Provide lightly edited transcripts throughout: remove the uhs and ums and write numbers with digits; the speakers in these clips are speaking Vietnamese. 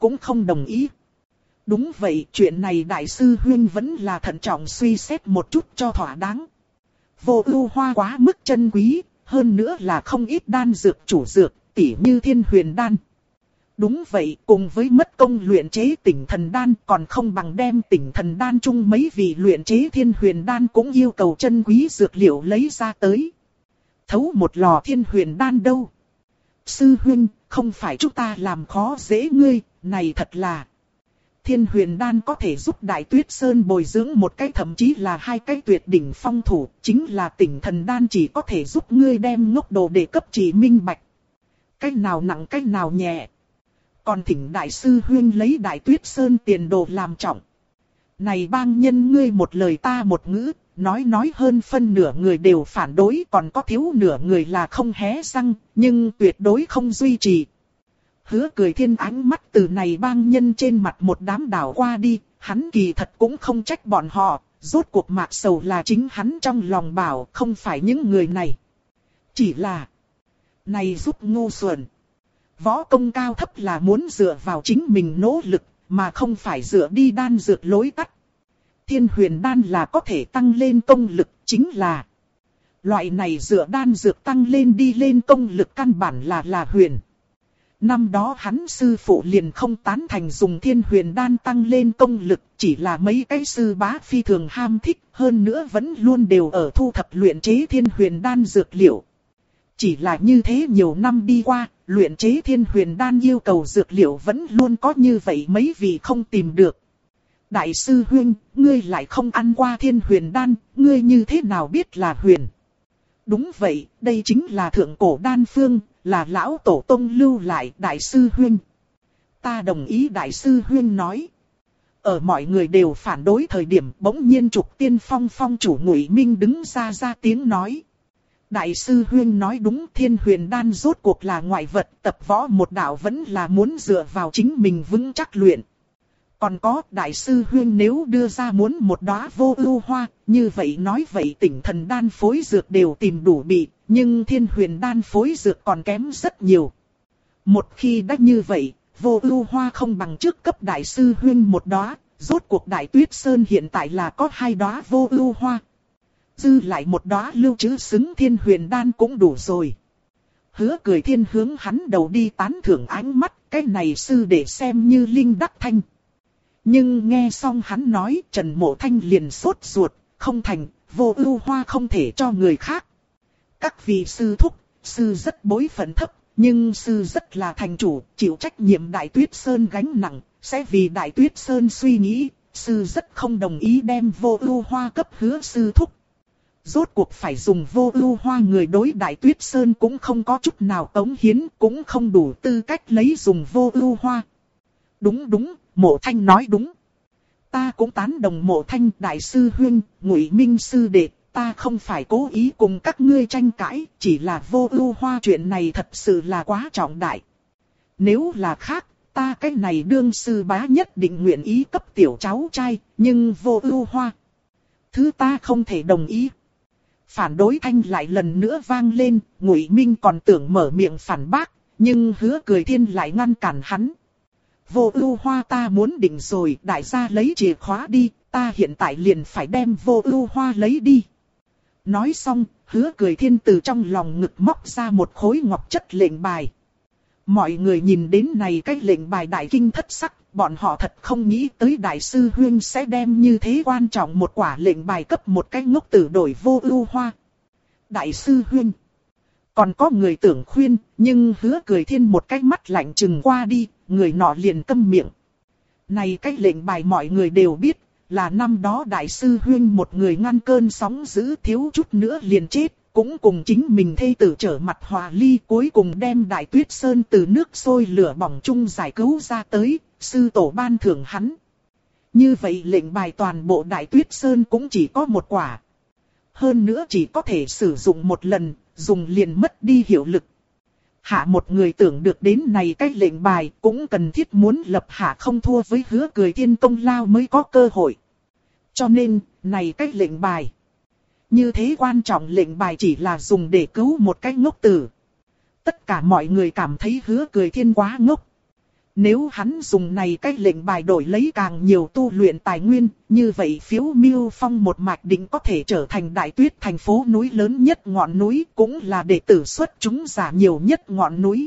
cũng không đồng ý. Đúng vậy, chuyện này đại sư huynh vẫn là thận trọng suy xét một chút cho thỏa đáng. Vô ưu hoa quá mức chân quý, hơn nữa là không ít đan dược chủ dược, tỉ như thiên huyền đan. Đúng vậy, cùng với mất công luyện chế tỉnh thần đan còn không bằng đem tỉnh thần đan chung mấy vị luyện chế thiên huyền đan cũng yêu cầu chân quý dược liệu lấy ra tới. Thấu một lò thiên huyền đan đâu? Sư huynh, không phải chúng ta làm khó dễ ngươi, này thật là... Thiên huyền đan có thể giúp Đại Tuyết Sơn bồi dưỡng một cái thậm chí là hai cái tuyệt đỉnh phong thủ, chính là tỉnh thần đan chỉ có thể giúp ngươi đem ngốc đồ để cấp chỉ minh bạch. Cái nào nặng cái nào nhẹ. Còn thỉnh đại sư huynh lấy Đại Tuyết Sơn tiền đồ làm trọng. Này bang nhân ngươi một lời ta một ngữ, nói hơn phân nửa người đều phản đối, còn có thiếu nửa người là không hé răng, nhưng tuyệt đối không duy trì. Hứa Cười Thiên ánh mắt từ này bang nhân trên mặt một đám đảo qua đi, hắn kỳ thật cũng không trách bọn họ, rốt cuộc Mạc Sầu là chính hắn trong lòng bảo, không phải những người này. Chỉ là, này giúp ngu xuẩn. Võ công cao thấp là muốn dựa vào chính mình nỗ lực, mà không phải dựa đi đan dược lối tắt. Thiên huyền đan là có thể tăng lên công lực, chính là loại này dựa đan dược tăng lên đi lên công lực căn bản là huyền. Năm đó hắn sư phụ liền không tán thành dùng thiên huyền đan tăng lên công lực, chỉ là mấy cái sư bá phi thường ham thích, hơn nữa vẫn luôn đều ở thu thập luyện chế thiên huyền đan dược liệu. Chỉ là như thế nhiều năm đi qua, luyện chế thiên huyền đan yêu cầu dược liệu vẫn luôn có như vậy mấy vị không tìm được. Đại sư huynh, ngươi lại không ăn qua thiên huyền đan, ngươi như thế nào biết là huyền? Đúng vậy, đây chính là thượng cổ đan phương, là lão tổ tông lưu lại đại sư huynh. Ta đồng ý đại sư huynh nói. Ở mọi người đều phản đối thời điểm bỗng nhiên Trục Tiên Phong phong chủ Ngụy Minh đứng ra tiếng nói. Đại sư huynh nói đúng, thiên huyền đan rốt cuộc là ngoại vật, tập võ một đạo vẫn là muốn dựa vào chính mình vững chắc luyện. Còn có, đại sư huynh nếu đưa ra muốn một đóa vô ưu hoa, như vậy nói vậy tỉnh thần đan phối dược đều tìm đủ bị, nhưng thiên huyền đan phối dược còn kém rất nhiều. Một khi đã như vậy, vô ưu hoa không bằng trước cấp đại sư huynh một đóa, rốt cuộc Đại Tuyết Sơn hiện tại là có 2 đóa vô ưu hoa. Dư lại một đóa lưu trữ xứng thiên huyền đan cũng đủ rồi. Hứa Cười Thiên hướng hắn đầu đi tán thưởng ánh mắt, cái này sư để xem như linh đắc thanh. Nhưng nghe xong hắn nói, Trần Mộ Thanh liền sốt ruột, không thành, vô ưu hoa không thể cho người khác. Các vị sư thúc, sư rất bối phận thấp, nhưng sư rất là thành chủ, chịu trách nhiệm Đại Tuyết Sơn gánh nặng, sẽ vì Đại Tuyết Sơn suy nghĩ, sư rất không đồng ý đem vô ưu hoa cấp Hứa sư thúc. Rốt cuộc phải dùng vô ưu hoa người đối Đại Tuyết Sơn cũng không có chút nào cống hiến, cũng không đủ tư cách lấy dùng vô ưu hoa. Đúng, Mộ Thanh nói đúng. Ta cũng tán đồng Mộ Thanh đại sư huynh, Ngụy Minh sư đệ, ta không phải cố ý cùng các ngươi tranh cãi, chỉ là vô ưu hoa chuyện này thật sự là quá trọng đại. Nếu là khác, ta cái này đương sư bá nhất định nguyện ý cấp tiểu cháu trai, nhưng vô ưu hoa. Thứ ta không thể đồng ý. Phản đối thanh lại lần nữa vang lên, Ngụy Minh còn tưởng mở miệng phản bác, nhưng Hứa Cười Thiên lại ngăn cản hắn. Vô ưu hoa ta muốn định rồi, đại gia lấy chìa khóa đi, ta hiện tại liền phải đem vô ưu hoa lấy đi. Nói xong, Hứa Cười Thiên từ trong lòng ngực móc ra một khối ngọc chất lệnh bài. Mọi người nhìn đến này cái lệnh bài đại kinh thất sắc, bọn họ thật không nghĩ tới đại sư huynh sẽ đem như thế quan trọng một quả lệnh bài cấp một cái ngốc tử đổi vô ưu hoa. Đại sư huynh, còn có người tưởng khuyên, nhưng Hứa Cười Thiên một cái mắt lạnh chừng qua đi, người nọ liền câm miệng. Này cái lệnh bài mọi người đều biết, là năm đó đại sư huynh một người ngăn cơn sóng dữ thiếu chút nữa liền chết, cũng cùng chính mình thê tử trở mặt hòa ly, cuối cùng đem Đại Tuyết Sơn từ nước sôi lửa bỏng chung giải cứu ra tới, sư tổ ban thưởng hắn. Như vậy lệnh bài toàn bộ Đại Tuyết Sơn cũng chỉ có một quả. Hơn nữa chỉ có thể sử dụng một lần, dùng liền mất đi hiệu lực. Hạ một người tưởng được đến này cái lệnh bài cũng cần thiết muốn lập hạ không thua với Hứa Cười Thiên công lao mới có cơ hội. Cho nên, này cái lệnh bài. Như thế quan trọng lệnh bài chỉ là dùng để cứu một cái ngốc tử. Tất cả mọi người cảm thấy Hứa Cười Thiên quá ngốc. Nếu hắn dùng này cách lệnh bài đổi lấy càng nhiều tu luyện tài nguyên, như vậy Phiếu Miêu Phong một mạch định có thể trở thành Đại Tuyết thành phố núi lớn nhất ngọn núi, cũng là đệ tử xuất chúng giả nhiều nhất ngọn núi.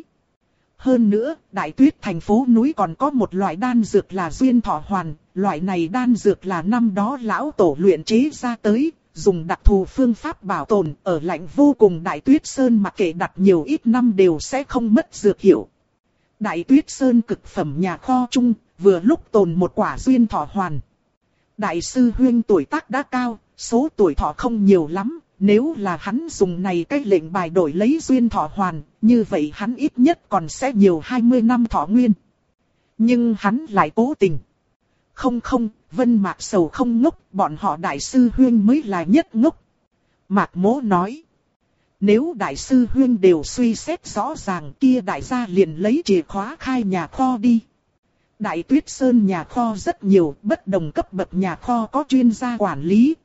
Hơn nữa, Đại Tuyết thành phố núi còn có một loại đan dược là Duyên Thọ Hoàn, loại này đan dược là năm đó lão tổ luyện chế ra tới, dùng đặc thù phương pháp bảo tồn, ở lạnh vô cùng Đại Tuyết Sơn mặc kệ đặt nhiều ít năm đều sẽ không mất dược hiệu. Đại Tuyết Sơn cực phẩm nhà kho chung, vừa lúc tồn một quả Duyên Thọ Hoàn. Đại sư huynh tuổi tác đã cao, số tuổi thọ không nhiều lắm, nếu là hắn dùng này cách lệnh bài đổi lấy Duyên Thọ Hoàn, như vậy hắn ít nhất còn sẽ nhiều 20 năm thọ nguyên. Nhưng hắn lại cố tình. Không, Vân Mạc Sầu không ngốc, bọn họ đại sư huynh mới là nhất ngốc. Mạc Mỗ nói. Nếu đại sư huynh đều suy xét rõ ràng kia đại gia liền lấy chìa khóa khai nhà kho đi. Đại Tuyết Sơn nhà kho rất nhiều, bất đồng cấp bậc nhà kho có chuyên gia quản lý.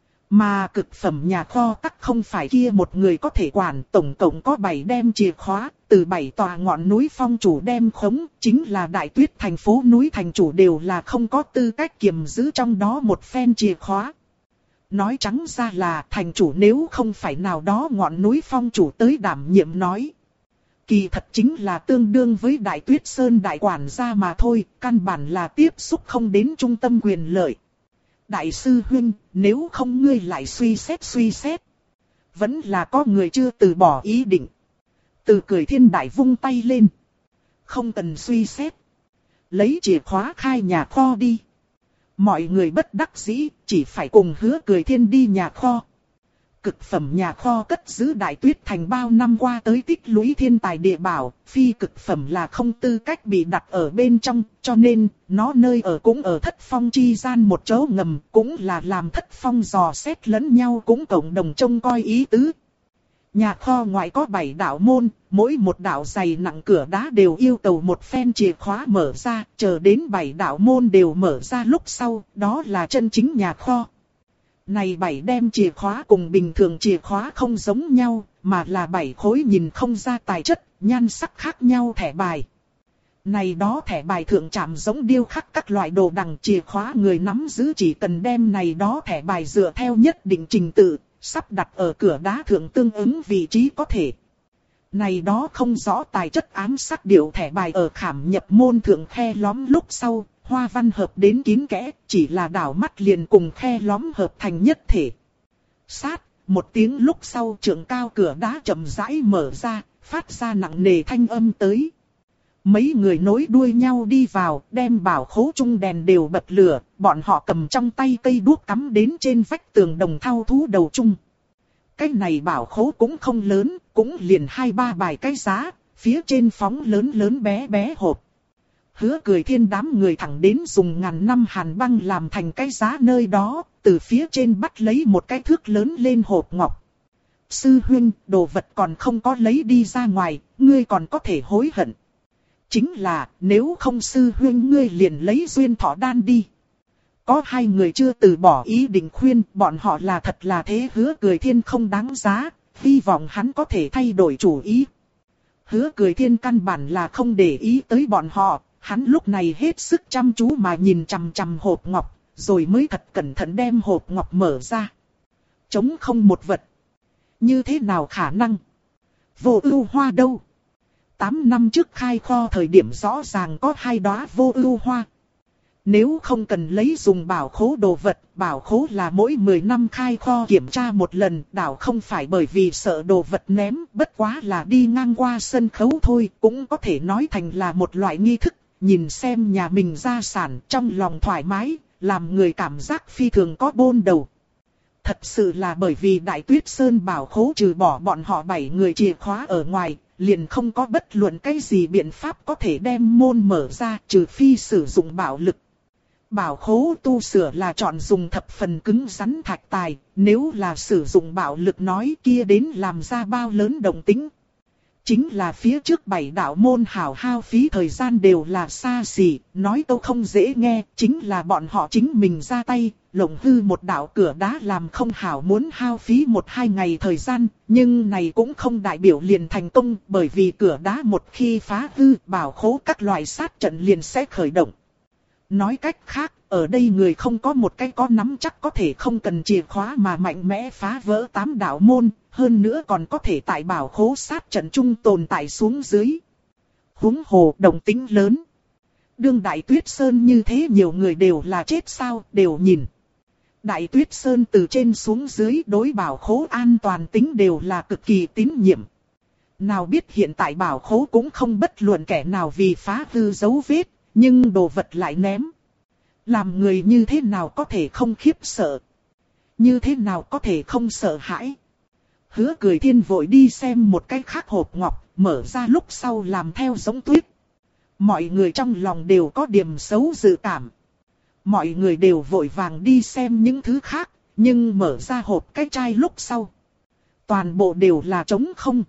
Mà cực phẩm nhà kho tắc không phải kia một người có thể quản, tổng cộng có 7 đem chìa khóa, từ 7 tòa ngọn núi phong chủ đem khống, chính là Đại Tuyết thành phố núi thành chủ đều là không có tư cách kiềm giữ trong đó một phen chìa khóa. Nói trắng ra là thành chủ nếu không phải nào đó ngọn núi phong chủ tới đảm nhiệm nói. Kỳ thật chính là tương đương với Đại Tuyết Sơn đại quản gia mà thôi, căn bản là tiếp xúc không đến trung tâm quyền lợi. Đại sư huynh, nếu không ngươi lại suy xét. Vẫn là có người chưa từ bỏ ý định. Từ Cười Thiên Đại vung tay lên. Không cần suy xét. Lấy chìa khóa khai nhà kho đi. Mọi người bất đắc dĩ, chỉ phải cùng Hứa Cười Thiên đi nhà kho. Cực phẩm nhà kho cất giữ Đại Tuyết thành bao năm qua tới tích lũy thiên tài địa bảo, phi cực phẩm là không tư cách bị đặt ở bên trong, cho nên, nó nơi ở cũng ở Thất Phong chi gian một chỗ ngầm, cũng là làm Thất Phong dò xét lẫn nhau cũng cộng đồng trông coi ý tứ. Nhà kho ngoại có 7 đạo môn, mỗi một đạo dày nặng cửa đá đều yêu cầu một phen chìa khóa mở ra, chờ đến 7 đạo môn đều mở ra lúc sau, đó là chân chính nhà kho. Này 7 đem chìa khóa cùng bình thường chìa khóa không giống nhau, mà là 7 khối nhìn không ra tài chất, nhan sắc khác nhau thẻ bài. Này đó thẻ bài thượng chạm giống điêu khắc các loại đồ đằng chìa khóa người nắm giữ chỉ cần đem này đó thẻ bài dựa theo nhất định trình tự, sắp đặt ở cửa đá thượng tương ứng vị trí có thể. Này đó không rõ tài chất ám sắc điệu thẻ bài ở khảm nhập môn thượng khe lõm lúc sau, hoa văn hợp đến kín kẽ, chỉ là đảo mắt liền cùng khe lõm hợp thành nhất thể. Sát, một tiếng lúc sau trượng cao cửa đá chậm rãi mở ra, phát ra nặng nề thanh âm tới. Mấy người nối đuôi nhau đi vào, đem bảo khố chung đèn đều bật lửa, bọn họ cầm trong tay cây đuốc cắm đến trên vách tường đồng thau thú đầu chung. Cái này bảo khố cũng không lớn, cũng liền 2-3 bài cái giá, phía trên phóng lớn lớn bé bé hộp. Hứa Cười Thiên đám người thẳng đến dùng ngàn năm hàn băng làm thành cái giá nơi đó, từ phía trên bắt lấy một cái thước lớn lên hộp ngọc. Sư huynh, đồ vật còn không có lấy đi ra ngoài, ngươi còn có thể hối hận. Chính là, nếu không sư huynh ngươi liền lấy Duyên Thọ đan đi. Có 2 người chưa từ bỏ ý định khuyên, bọn họ là thật là thế Hứa Cười Thiên không đáng giá, hy vọng hắn có thể thay đổi chủ ý. Hứa Cười Thiên căn bản là không để ý tới bọn họ, hắn lúc này hết sức chăm chú mà nhìn chằm chằm hộp ngọc, rồi mới thật cẩn thận đem hộp ngọc mở ra. Trống không một vật. Như thế nào khả năng? Vô ưu hoa đâu? 8 năm trước khai kho thời điểm rõ ràng có 2 đóa vô ưu hoa. Nếu không cần lấy dùng bảo khố đồ vật, bảo khố là mỗi 10 năm khai kho kiểm tra một lần, đảo không phải bởi vì sợ đồ vật ném, bất quá là đi ngang qua sân khấu thôi, cũng có thể nói thành là một loại nghi thức, nhìn xem nhà mình gia sản trong lòng thoải mái, làm người cảm giác phi thường có bôn đầu. Thật sự là bởi vì Đại Tuyết Sơn bảo khố trừ bỏ bọn họ 7 người chìa khóa ở ngoài, liền không có bất luận cái gì biện pháp có thể đem môn mở ra trừ phi sử dụng bạo lực. Bảo khố tu sửa là chọn dùng thập phần cứng rắn thạch tài, nếu là sử dụng bạo lực nói kia đến làm ra bao lớn động tĩnh. Chính là phía trước 7 đạo môn hảo hao phí thời gian đều là xa xỉ, nói câu không dễ nghe, chính là bọn họ chính mình ra tay, lộng hư một đạo cửa đá làm không hảo muốn hao phí 1-2 ngày thời gian, nhưng này cũng không đại biểu liền thành công, bởi vì cửa đá một khi phá hư, bảo khố các loại sát trận liền sẽ khởi động. Nói cách khác, ở đây người không có một cái có nắm chắc có thể không cần chìa khóa mà mạnh mẽ phá vỡ 8 đạo môn, hơn nữa còn có thể tại bảo khố sát trận trung tồn tại xuống dưới. Huống hồ động tính lớn. Đương Đại Tuyết Sơn như thế nhiều người đều là chết sao, đều nhìn. Đại Tuyết Sơn từ trên xuống dưới đối bảo khố an toàn tính đều là cực kỳ tín nhiệm. Nào biết hiện tại bảo khố cũng không bất luận kẻ nào vì phá hư dấu vết, nhưng đồ vật lại ném. Làm người như thế nào có thể không khiếp sợ? Như thế nào có thể không sợ hãi? Hứa Cười Thiên vội đi xem một cái khác hộp ngọc, mở ra lúc sau làm theo giống tuyết. Mọi người trong lòng đều có điểm xấu dự cảm. Mọi người đều vội vàng đi xem những thứ khác, nhưng mở ra hộp cái chai lúc sau. Toàn bộ đều là trống không.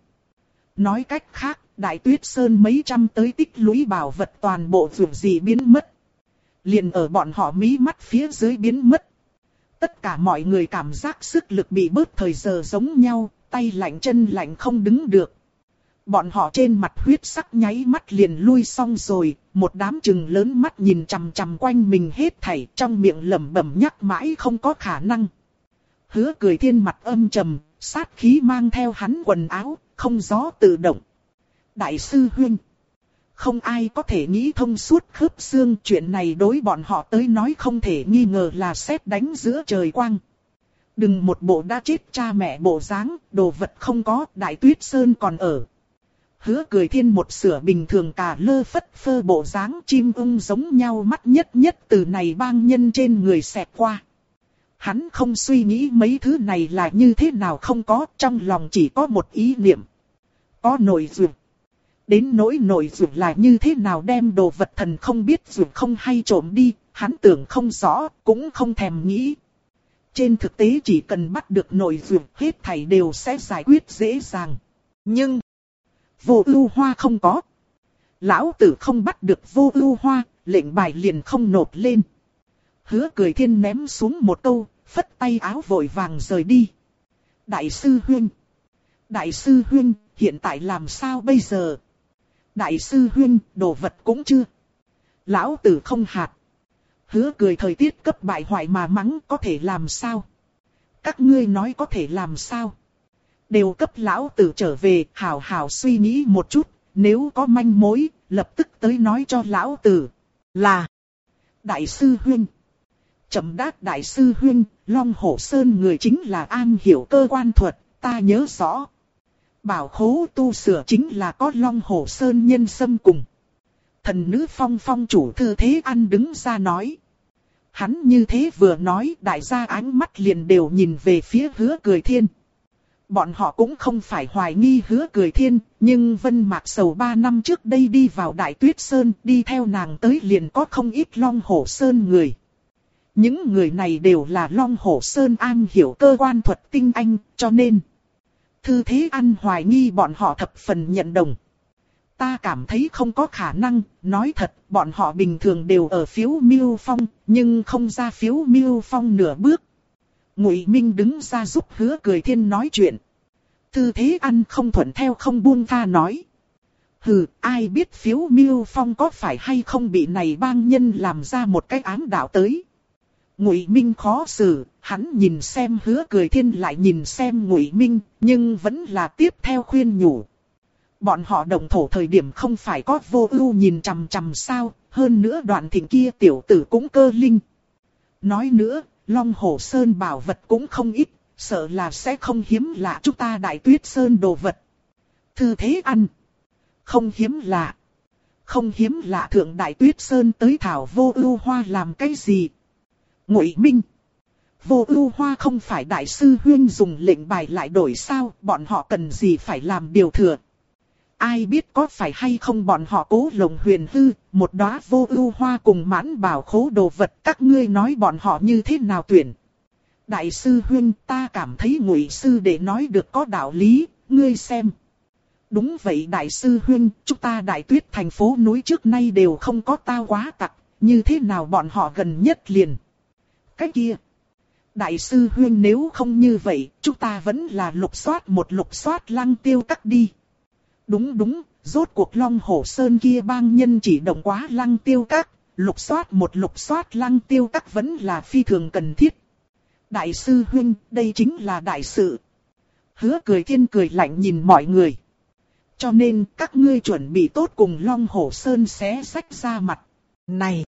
Nói cách khác, Đại Tuyết Sơn mấy trăm tới tích lũy bảo vật toàn bộ vượt gì biến mất. Liền ở bọn họ mí mắt phía dưới biến mất. Tất cả mọi người cảm giác sức lực bị bớt thời giờ giống nhau, tay lạnh chân lạnh không đứng được. Bọn họ trên mặt huyết sắc nháy mắt liền lui xong rồi, một đám trừng lớn mắt nhìn chằm chằm quanh mình hết thảy, trong miệng lẩm bẩm nhắc mãi không có khả năng. Hứa Cười Thiên mặt âm trầm, sát khí mang theo hắn quần áo, không gió tự động. Đại sư huynh, không ai có thể nghĩ thông suốt khớp xương, chuyện này đối bọn họ tới nói không thể nghi ngờ là sét đánh giữa trời quang. Đừng một bộ đã chết cha mẹ bộ dáng, đồ vật không có, Đại Tuyết Sơn còn ở. Hứa Cười Thiên một sửa bình thường cả lơ phất phơ bộ dáng chim ưng giống nhau mắt nhất nhất từ này bang nhân trên người xẹt qua. Hắn không suy nghĩ mấy thứ này là như thế nào không có, trong lòng chỉ có một ý niệm. Có nội duyệt. Đến nỗi nội duyệt là như thế nào đem đồ vật thần không biết duyệt không hay trộm đi, hắn tưởng không rõ, cũng không thèm nghĩ. Trên thực tế chỉ cần bắt được nội duyệt hết thảy đều sẽ giải quyết dễ dàng. Nhưng Vô Ưu Hoa không có. Lão tử không bắt được Vô Ưu Hoa, lệnh bài liền không nộp lên. Hứa Cười Thiên ném xuống một câu, phất tay áo vội vàng rời đi. Đại sư huynh, Đại sư huynh, hiện tại làm sao bây giờ? Đại sư huynh, đồ vật cũng chưa. Lão tử không hạt. Hứa Cười thời tiết cấp bại hoại mà mắng có thể làm sao? Các ngươi nói có thể làm sao? Đều cấp lão tử trở về, hảo hảo suy nghĩ một chút, nếu có manh mối, lập tức tới nói cho lão tử. Là Đại sư huynh. Chậm đát Đại sư huynh, Long Hổ Sơn người chính là am hiểu cơ quan thuật, ta nhớ rõ. Bảo khố tu sửa chính là có Long Hổ Sơn nhân xâm cùng. Thần nữ Phong Phong chủ Thư Thế An đứng ra nói. Hắn như thế vừa nói, đại gia ánh mắt liền đều nhìn về phía Hứa Cười Thiên. Bọn họ cũng không phải hoài nghi Hứa Cười Thiên, nhưng Vân Mạc Sầu 3 năm trước đây đi vào Đại Tuyết Sơn, đi theo nàng tới liền có không ít Long Hổ Sơn người. Những người này đều là Long Hổ Sơn am hiểu cơ quan thuật tinh anh, cho nên Thư Thế An hoài nghi bọn họ thập phần nhận đồng. Ta cảm thấy không có khả năng, nói thật, bọn họ bình thường đều ở Phiếu Miêu Phong, nhưng không ra Phiếu Miêu Phong nửa bước. Ngụy Minh đứng ra giúp Hứa Cười Thiên nói chuyện. Thư Thế An không thuận theo không buông tha nói. Hừ, ai biết Phiếu Miêu Phong có phải hay không bị này bang nhân làm ra một cái ám đạo tới. Ngụy Minh khó xử, hắn nhìn xem Hứa Cười Thiên lại nhìn xem Ngụy Minh, nhưng vẫn là tiếp theo khuyên nhủ. Bọn họ động thổ thời điểm không phải có Vô Ưu nhìn chằm chằm sao, hơn nữa Đoạn Thịnh kia tiểu tử cũng cơ linh. Nói nữa, Long Hổ Sơn bảo vật cũng không ít, sợ là sẽ không hiếm lạ chúng ta Đại Tuyết Sơn đồ vật. Thư Thế An, không hiếm lạ. Không hiếm lạ thượng Đại Tuyết Sơn tới thảo Vô Ưu Hoa làm cái gì? Ngụy Minh, Vô Ưu Hoa không phải đại sư huynh dùng lệnh bài lại đổi sao, bọn họ cần gì phải làm điều thừa. Ai biết có phải hay không bọn họ cố lộng huyền hư, một đóa Vô Ưu Hoa cùng mãn bảo khố đồ vật, các ngươi nói bọn họ như thế nào tuyển. Đại sư huynh, ta cảm thấy Ngụy sư đệ nói được có đạo lý, ngươi xem. Đúng vậy đại sư huynh, chúng ta Đại Tuyết thành phố núi trước nay đều không có tao quá tặc, như thế nào bọn họ gần nhất liền. Cái kia, đại sư huynh nếu không như vậy, chúng ta vẫn là lục soát Lăng Tiêu Các đi. Đúng, rốt cuộc Long Hổ Sơn kia bang nhân chỉ động quá Lăng Tiêu Các, lục soát Lăng Tiêu Các vẫn là phi thường cần thiết. Đại sư huynh, đây chính là đại sự. Hứa Cười Thiên cười lạnh nhìn mọi người. Cho nên các ngươi chuẩn bị tốt cùng Long Hổ Sơn xé xách ra mặt. Này!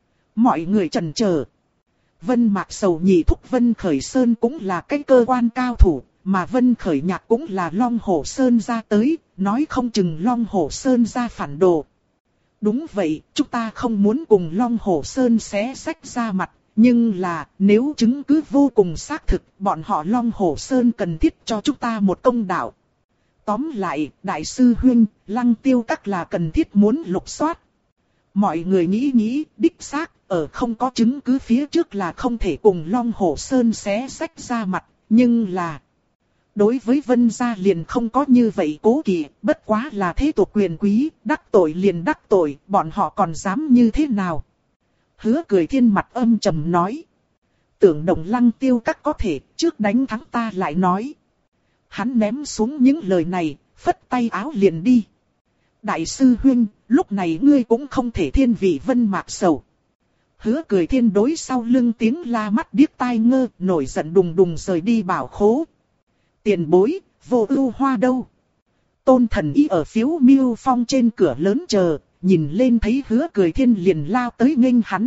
Mọi người chần chờ. Vân Mạc Sầu nhị thúc Vân Khởi Sơn cũng là cái cơ quan cao thủ, mà Vân Khởi Nhạc cũng là Long Hổ Sơn ra tới, nói không chừng Long Hổ Sơn ra phản đồ. Đúng vậy, chúng ta không muốn cùng Long Hổ Sơn xé xách ra mặt, nhưng là nếu chứng cứ vô cùng xác thực, bọn họ Long Hổ Sơn cần thiết cho chúng ta một công đạo. Tóm lại, đại sư huynh, Lăng Tiêu Các là cần thiết muốn lục soát. Mọi người nghĩ, đích xác, ở không có chứng cứ phía trước là không thể cùng Long Hổ Sơn xé xách ra mặt, nhưng là... Đối với Vân gia liền không có như vậy cố kỵ, bất quá là thế tục quyền quý, đắc tội liền đắc tội, bọn họ còn dám như thế nào? Hứa Cười Thiên mặt âm trầm nói. Tưởng Đồng Lăng Tiêu Các có thể, trước đánh thắng ta lại nói. Hắn ném xuống những lời này, phất tay áo liền đi. Đại sư huynh, lúc này ngươi cũng không thể thiên vị Vân Mạc Sầu. Hứa Cười Thiên đối sau lưng tiếng la mắt điếc tai ngơ, nổi giận đùng đùng rời đi bảo khố. Tiền bối, Vô Ưu Hoa đâu? Tôn Thần Y ở phiếu miêu phong trên cửa lớn chờ, nhìn lên thấy Hứa Cười Thiên liền lao tới nghênh hắn.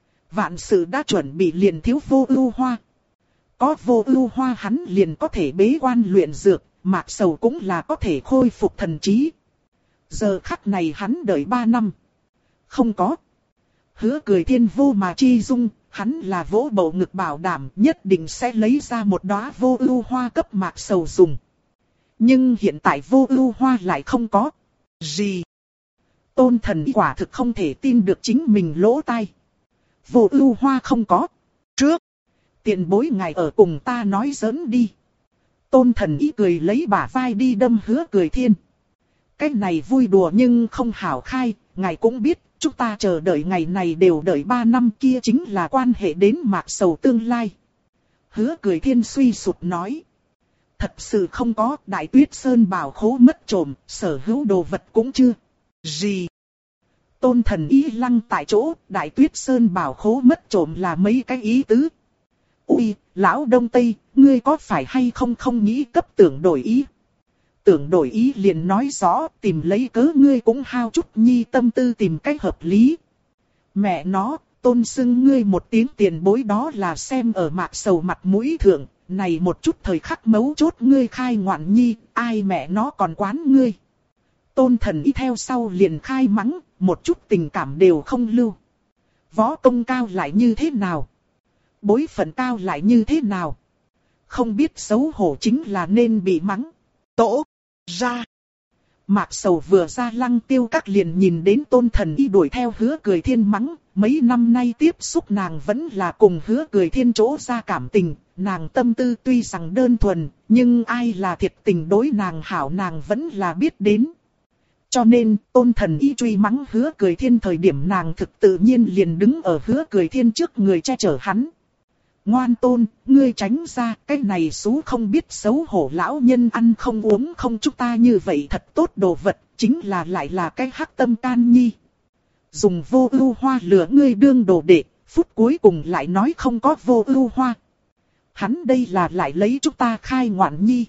Vạn sự đã chuẩn bị liền thiếu Vô Ưu Hoa. Có Vô Ưu Hoa hắn liền có thể bế quan luyện dược, Mạc Sầu cũng là có thể khôi phục thần trí. Giờ khắc này hắn đợi 3 năm. Không có. Hứa Cười Thiên vô mà chi dung, hắn là vỗ bầu ngực bảo đảm nhất định sẽ lấy ra một đóa Vô Ưu Hoa cấp Mạc Sầu dùng. Nhưng hiện tại Vô Ưu Hoa lại không có. Gì? Tôn Thần Y quả thực không thể tin được chính mình lỗ tai. Vô Ưu Hoa không có. Trước, tiền bối ngài ở cùng ta nói giỡn đi. Tôn Thần Y cười lấy bả vai đi đâm Hứa Cười Thiên. Cái này vui đùa nhưng không hảo khai, ngài cũng biết, chúng ta chờ đợi ngày này đều đợi 3 năm kia chính là quan hệ đến Mạc Sầu tương lai. Hứa Cười Thiên suy sụp nói. Thật sự không có, Đại Tuyết Sơn bảo khố mất trộm, sở hữu đồ vật cũng chưa. Gì? Tôn Thần Y lăng tại chỗ, Đại Tuyết Sơn bảo khố mất trộm là mấy cái ý tứ. Ui, lão Đông Tây, ngươi có phải hay không nghĩ cấp tưởng đổi ý? Tưởng đổi ý liền nói rõ, tìm lấy cớ ngươi cũng hao chút nhi tâm tư tìm cách hợp lý. Mẹ nó, tôn xưng ngươi một tiếng tiền bối đó là xem ở Mạc Sầu mặt mũi thượng, này một chút thời khắc mấu chốt ngươi khai ngoạn nhi, ai mẹ nó còn quán ngươi. Tôn Thần Y theo sau liền khai mắng, một chút tình cảm đều không lưu. Võ công cao lại như thế nào? Bối phận cao lại như thế nào? Không biết xấu hổ chính là nên bị mắng. Tổ ra. Mạc Sầu vừa ra Lăng Tiêu Các liền nhìn đến Tôn Thần Y đuổi theo Hứa Cười Thiên mắng. Mấy năm nay tiếp xúc nàng vẫn là cùng Hứa Cười Thiên chỗ ra cảm tình. Nàng tâm tư tuy rằng đơn thuần, nhưng ai là thiệt tình đối nàng hảo nàng vẫn là biết đến. Cho nên, Tôn Thần Y truy mắng Hứa Cười Thiên thời điểm nàng thực tự nhiên liền đứng ở Hứa Cười Thiên trước người che chở hắn. Ngoan Tôn, ngươi tránh ra, cái này xú không biết xấu hổ lão nhân ăn không uống không chúng ta như vậy thật tốt đồ vật, chính là lại là cái hắc tâm can nhi. Dùng Vô Ưu Hoa lừa ngươi đương đồ đệ, phút cuối cùng lại nói không có Vô Ưu Hoa. Hắn đây là lại lấy chúng ta khai ngoạn nhi.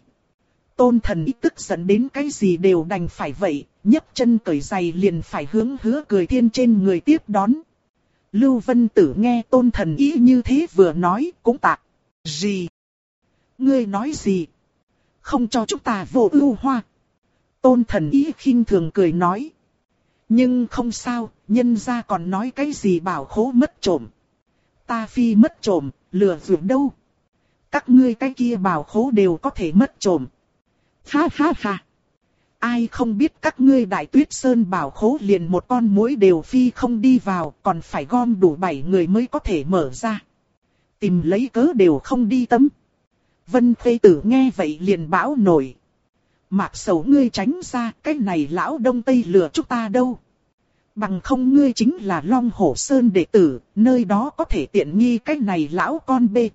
Tôn Thần Y tức giận đến cái gì đều đành phải vậy, nhấc chân cởi giày liền phải hướng Hứa Cười Thiên trên người tiếp đón. Lưu Vân Tử nghe Tôn Thần Y như thế vừa nói cũng tạc. Gì? Ngươi nói gì? Không cho chúng ta Vô Ưu Hoa. Tôn Thần Y khinh thường cười nói. Nhưng không sao, nhân gia còn nói cái gì bảo khố mất trộm. Ta phi mất trộm, lừa dối đâu. Các ngươi cái kia bảo khố đều có thể mất trộm. Ha ha ha. Ai không biết các ngươi Đại Tuyết Sơn bảo khố liền một con muỗi đều phi không đi vào, còn phải gom đủ 7 người mới có thể mở ra. Tìm lấy cớ đều không đi tấm. Vân Khê Tử nghe vậy liền bão nổi. Mạc Sầu ngươi tránh ra, cái này lão Đông Tây lừa chúng ta đâu. Bằng không ngươi chính là Long Hổ Sơn đệ tử, nơi đó có thể tiện nghi cái này lão con bê.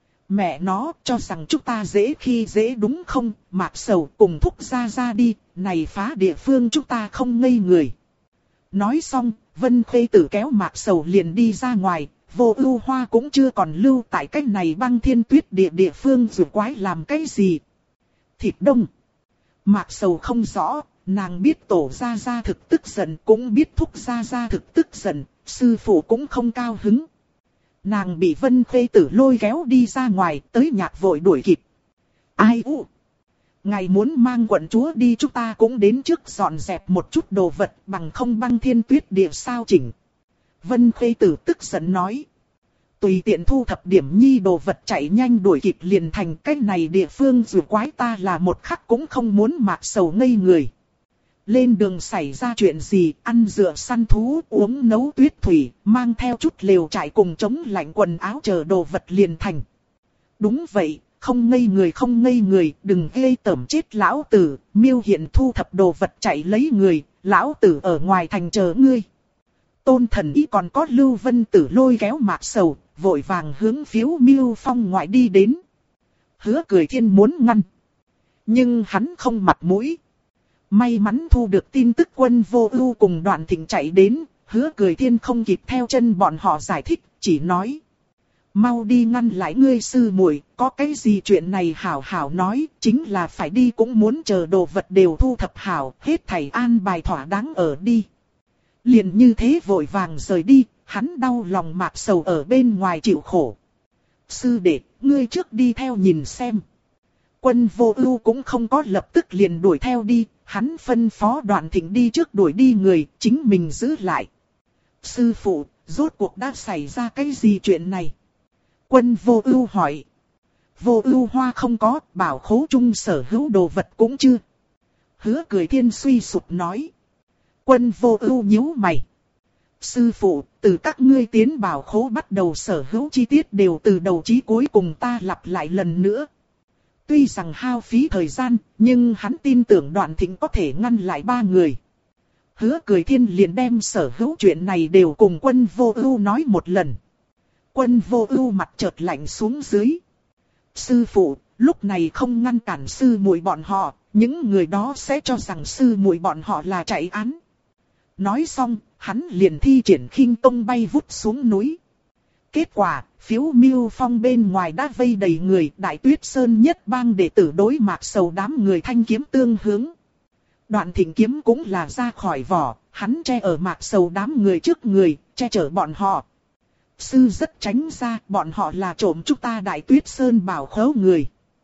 Mẹ nó cho rằng chúng ta dễ khi dễ đúng không, Mạc Sầu cùng thúc ra đi, này phá địa phương chúng ta không ngây người. Nói xong, Vân Khê Tử kéo Mạc Sầu liền đi ra ngoài, Vô Ưu Hoa cũng chưa còn lưu tại cái này băng thiên tuyết địa phương dù quái làm cái gì. Thịt đông. Mạc Sầu không rõ, nàng biết tổ gia thực tức giận, cũng biết thúc gia thực tức giận, sư phụ cũng không cao hứng. Nàng bị Vân Khê Tử lôi kéo đi ra ngoài, tới nhạc vội đuổi kịp. Ai u? Ngài muốn mang quận chúa đi, chúng ta cũng đến trước dọn dẹp một chút đồ vật, bằng không băng thiên tuyết địa sao chỉnh. Vân Khê Tử tức giận nói. Tùy tiện thu thập điểm nhi đồ vật chạy nhanh đuổi kịp liền thành, cái này địa phương dù quái ta là một khắc cũng không muốn. Mạc Sầu ngây người. Lên đường xảy ra chuyện gì, ăn dựa săn thú, uống nấu tuyết thủy, mang theo chút lều trại cùng chống lạnh quần áo chờ đồ vật liền thành. Đúng vậy, không ngây người, đừng ghê tởm chết lão tử, Miêu Hiện thu thập đồ vật chạy lấy người, lão tử ở ngoài thành chờ ngươi. Tôn Thần Ý còn có Lưu Vân Tử lôi kéo Mạc Sầu, vội vàng hướng Phiếu Miêu Phong ngoại đi đến. Hứa Cười Thiên muốn ngăn, nhưng hắn không mặt mũi. May mắn thu được tin tức Quân Vô Ưu cùng Đoạn Thịnh chạy đến, Hứa Cười Thiên không kịp theo chân bọn họ giải thích, chỉ nói: "Mau đi ngăn lại ngươi sư muội, có cái gì chuyện này hảo hảo nói, chính là phải đi cũng muốn chờ đồ vật đều thu thập hảo, hết thảy an bài thỏa đáng ở đi." Liền như thế vội vàng rời đi, hắn đau lòng Mạc Sầu ở bên ngoài chịu khổ. "Sư đệ, ngươi trước đi theo nhìn xem." Quân Vô Ưu cũng không có lập tức liền đuổi theo đi, hắn phân phó Đoạn Thịnh đi trước đuổi đi người, chính mình giữ lại. "Sư phụ, rốt cuộc đã xảy ra cái gì chuyện này?" Quân Vô Ưu hỏi. "Vô Ưu Hoa không có, bảo khố chung sở hữu đồ vật cũng chưa." Hứa Cười Thiên suy sụp nói. Quân Vô Ưu nhíu mày. "Sư phụ, từ các ngươi tiến bảo khố bắt đầu sở hữu chi tiết đều từ đầu chí cuối cùng ta lặp lại lần nữa." Tuy rằng hao phí thời gian, nhưng hắn tin tưởng Đoạn Thịnh có thể ngăn lại ba người. Hứa Cười Thiên liền đem sở hữu chuyện này đều cùng Quân Vô Ưu nói một lần. Quân Vô Ưu mặt chợt lạnh xuống dưới. "Sư phụ, lúc này không ngăn cản sư muội bọn họ, những người đó sẽ cho rằng sư muội bọn họ là chạy án." Nói xong, hắn liền thi triển khinh công bay vút xuống núi. Kết quả, Phiếu Miêu Phong bên ngoài đã vây đầy người, Đại Tuyết Sơn nhất bang đệ tử đối Mạc Sầu đám người thanh kiếm tương hướng. Đoạn Thịnh kiếm cũng là ra khỏi vỏ, hắn che ở Mạc Sầu đám người trước người, che chở bọn họ. "Sư rất tránh ra, bọn họ là trộm chúng ta Đại Tuyết Sơn bảo khấu người."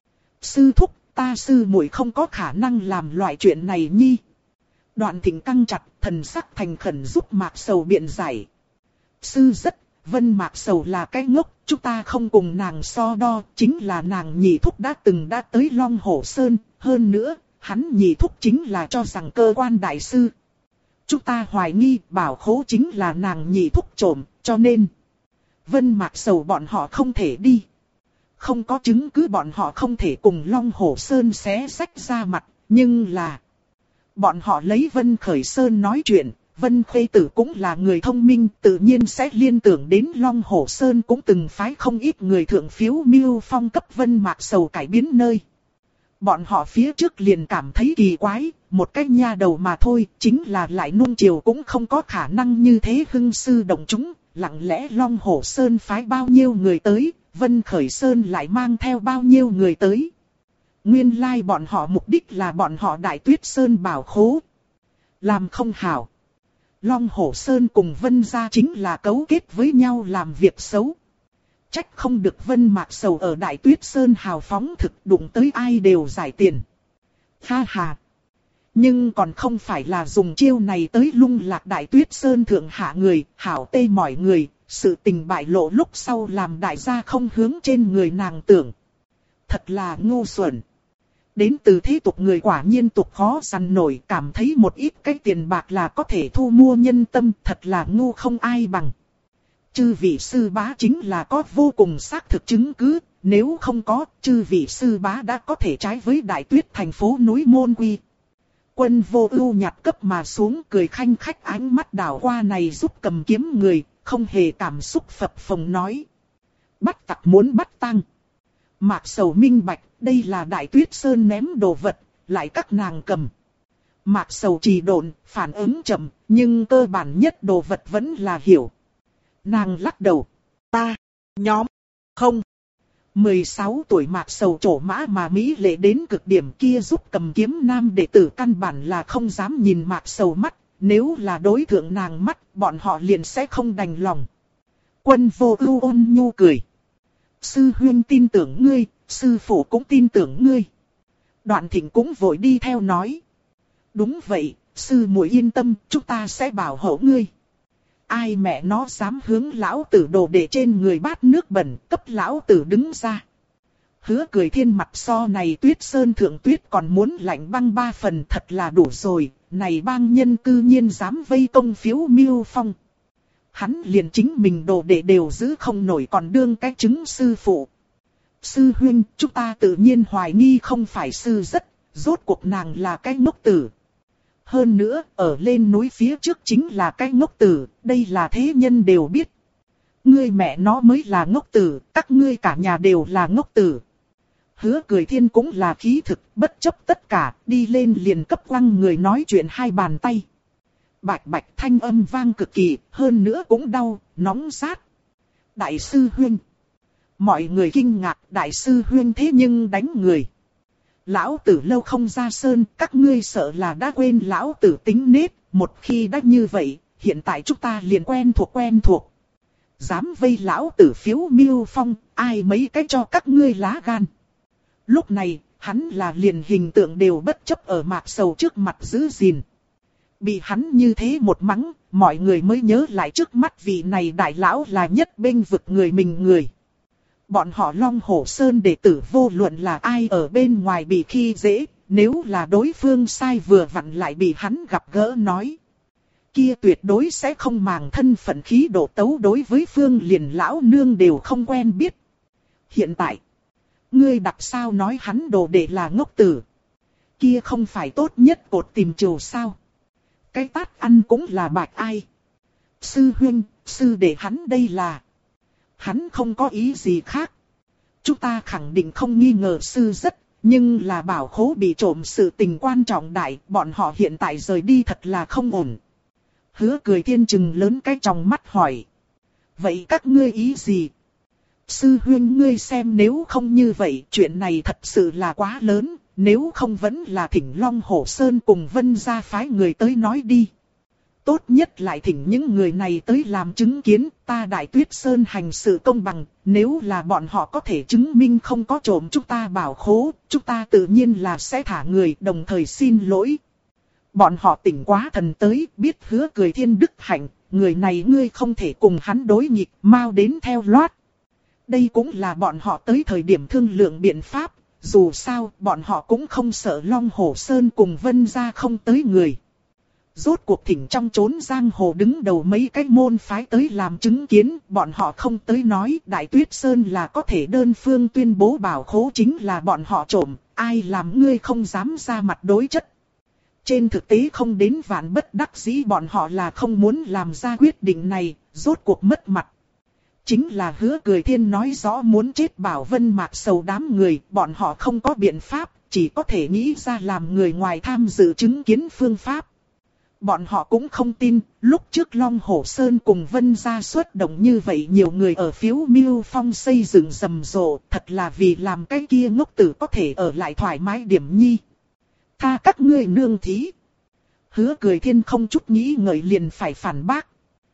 "Sư thúc, ta sư muội không có khả năng làm loại chuyện này nhi." Đoạn Thịnh căng chặt, thần sắc thành khẩn giúp Mạc Sầu biện giải. "Sư rất, Vân Mạc Sầu là cái ngốc, chúng ta không cùng nàng so đo, chính là nàng nhị thúc đã tới Long Hổ Sơn, hơn nữa, hắn nhị thúc chính là cho rằng cơ quan đại sư. Chúng ta hoài nghi bảo khố chính là nàng nhị thúc trộm, cho nên Vân Mạc Sầu bọn họ không thể đi. Không có chứng cứ bọn họ không thể cùng Long Hổ Sơn xé rách ra mặt, nhưng là bọn họ lấy Vân Khởi Sơn nói chuyện. Vân Khê Tử cũng là người thông minh, tự nhiên sẽ liên tưởng đến Long Hổ Sơn cũng từng phái không ít người thượng Phiếu Miêu Phong cấp Vân Mạc Sầu cải biến nơi. Bọn họ phía trước liền cảm thấy kỳ quái, một cái nha đầu mà thôi, chính là lại nuông chiều cũng không có khả năng như thế hưng sư động chúng, lặng lẽ Long Hổ Sơn phái bao nhiêu người tới, Vân Khởi Sơn lại mang theo bao nhiêu người tới. Nguyên lai bọn họ mục đích là bọn họ Đại Tuyết Sơn bảo khố. Làm không hảo. Long Hổ Sơn cùng Vân gia chính là cấu kết với nhau làm việc xấu. Trách không được Vân Mạc Sầu ở Đại Tuyết Sơn hào phóng thực, đụng tới ai đều giải tiền. Ha ha. Nhưng còn không phải là dùng chiêu này tới lung lạc Đại Tuyết Sơn thượng hạ người, hảo tê mọi người, sự tình bại lộ lúc sau làm đại gia không hướng trên người nàng tưởng. Thật là ngu xuẩn. Đến từ thế tục người quả nhiên tục khó săn nổi, cảm thấy một ít cái tiền bạc là có thể thu mua nhân tâm, thật là ngu không ai bằng. chư vị sư bá chính là có vô cùng xác thực chứng cứ, nếu không có, chư vị sư bá đã có thể trái với Đại Tuyết thành phố núi môn quy. Quân Vô Ưu nhặt cấp mà xuống, cười khanh khách, ánh mắt đảo qua này giúp cầm kiếm người, không hề cảm xúc phập phồng nói: bắt tặc muốn bắt tang. Mạc Sầu minh bạch, đây là Đại Tuyết Sơn ném đồ vật, lại các nàng cầm. Mạc Sầu trì độn, phản ứng chậm, nhưng cơ bản nhất đồ vật vẫn là hiểu. Nàng lắc đầu: nhóm, không. 16 tuổi Mạc Sầu trổ mã mà mỹ lệ đến cực điểm, kia giúp cầm kiếm nam đệ tử căn bản là không dám nhìn Mạc Sầu mắt, nếu là đối thượng nàng mắt, bọn họ liền sẽ không đành lòng. Quân Vô Ưu ôn nhu cười: sư huynh tin tưởng ngươi, sư phụ cũng tin tưởng ngươi. Đoạn Thịnh cũng vội đi theo nói: đúng vậy, sư muội yên tâm, chúng ta sẽ bảo hộ ngươi. Ai mẹ nó dám hướng lão tử đồ đệ trên người bát nước bẩn, cấp lão tử đứng ra. Hứa Cười Thiên mặt so này Tuyết Sơn thượng tuyết còn muốn lạnh băng 3 phần, thật là đủ rồi, này bang nhân cư nhiên dám vây công Phiếu Miêu Phong. Hắn liền chính mình đồ đệ đều giữ không nổi, còn đương cái chứng sư phụ. Sư huynh, chúng ta tự nhiên hoài nghi không phải sư rất, rốt cuộc nàng là cái ngốc tử. Hơn nữa, ở lên núi phía trước chính là cái ngốc tử, đây là thế nhân đều biết. Ngươi mẹ nó mới là ngốc tử, các ngươi cả nhà đều là ngốc tử. Hứa Cười Thiên cũng là khí thực, bất chấp tất cả, đi lên liền cấp quăng người nói chuyện 2 bàn tay. Bạch bạch thanh âm vang cực kỳ, hơn nữa cũng đau, nóng rát. Đại sư huynh. Mọi người kinh ngạc, đại sư huynh thế nhưng đánh người. Lão tử lâu không ra sơn, các ngươi sợ là đã quên lão tử tính nết, một khi đã như vậy, hiện tại chúng ta liền quen thuộc. Dám vây lão tử Phiếu Miêu Phong, ai mấy cái cho các ngươi lá gan. Lúc này, hắn là liền hình tượng đều bất chấp ở Mạc Sầu trước mặt giữ gìn. Bị hắn như thế một mắng, mọi người mới nhớ lại trước mắt vị này đại lão là nhất bênh vực người mình người. Bọn họ Long Hổ Sơn đệ tử vô luận là ai ở bên ngoài bị khi dễ, nếu là đối phương sai vừa vặn lại bị hắn gặp gỡ nói. Kia tuyệt đối sẽ không màng thân phận khí độ tấu đối với phương liền lão nương đều không quen biết. Hiện tại, ngươi đặt sao nói hắn đồ đệ là ngốc tử. Kia không phải tốt nhất cột tìm trầu sao. Cái tát ăn cũng là bạch ai. Sư huynh, sư đệ hắn đây là. Hắn không có ý gì khác. Chúng ta khẳng định không nghi ngờ sư rất, nhưng là bảo khố bị trộm sự tình quan trọng đại, bọn họ hiện tại rời đi thật là không ổn. Hứa Cười Thiên trừng lớn cái tròng mắt hỏi. Vậy các ngươi ý gì? Sư huynh ngươi xem, nếu không như vậy, chuyện này thật sự là quá lớn, nếu không vẫn là thỉnh Long Hổ Sơn cùng Vân gia phái người tới nói đi. Tốt nhất lại thỉnh những người này tới làm chứng kiến, ta Đại Tuyết Sơn hành sự công bằng, nếu là bọn họ có thể chứng minh không có trộm chúng ta bảo khố, chúng ta tự nhiên là sẽ thả người, đồng thời xin lỗi. Bọn họ tỉnh quá thần tới, biết Hứa Cười Thiên đức hạnh, người này ngươi không thể cùng hắn đối nghịch, mau đến theo loát. Đây cũng là bọn họ tới thời điểm thương lượng biện pháp, dù sao bọn họ cũng không sợ Long Hổ Sơn cùng Vân gia không tới người. Rốt cuộc thỉnh trong chốn giang hồ đứng đầu mấy cái môn phái tới làm chứng kiến, bọn họ không tới nói Đại Tuyết Sơn là có thể đơn phương tuyên bố bảo khố chính là bọn họ trộm, ai làm ngươi không dám ra mặt đối chất. Trên thực tế không đến vạn bất đắc dĩ, bọn họ là không muốn làm ra quyết định này, rốt cuộc mất mặt. Chính là Hứa Cười Thiên nói rõ muốn chết Bảo Vân Mạc Sầu đám người, bọn họ không có biện pháp, chỉ có thể nghĩ ra làm người ngoài tham dự chứng kiến phương pháp. Bọn họ cũng không tin, lúc trước Long Hổ Sơn cùng Vân gia xuất động như vậy nhiều người ở Phiếu Miêu Phong xây dựng rầm rộ, thật là vì làm cái kia ngốc tử có thể ở lại thoải mái điểm nhi. Tha các ngươi nương thí. Hứa Cười Thiên không chút nghĩ ngợi liền phải phản bác.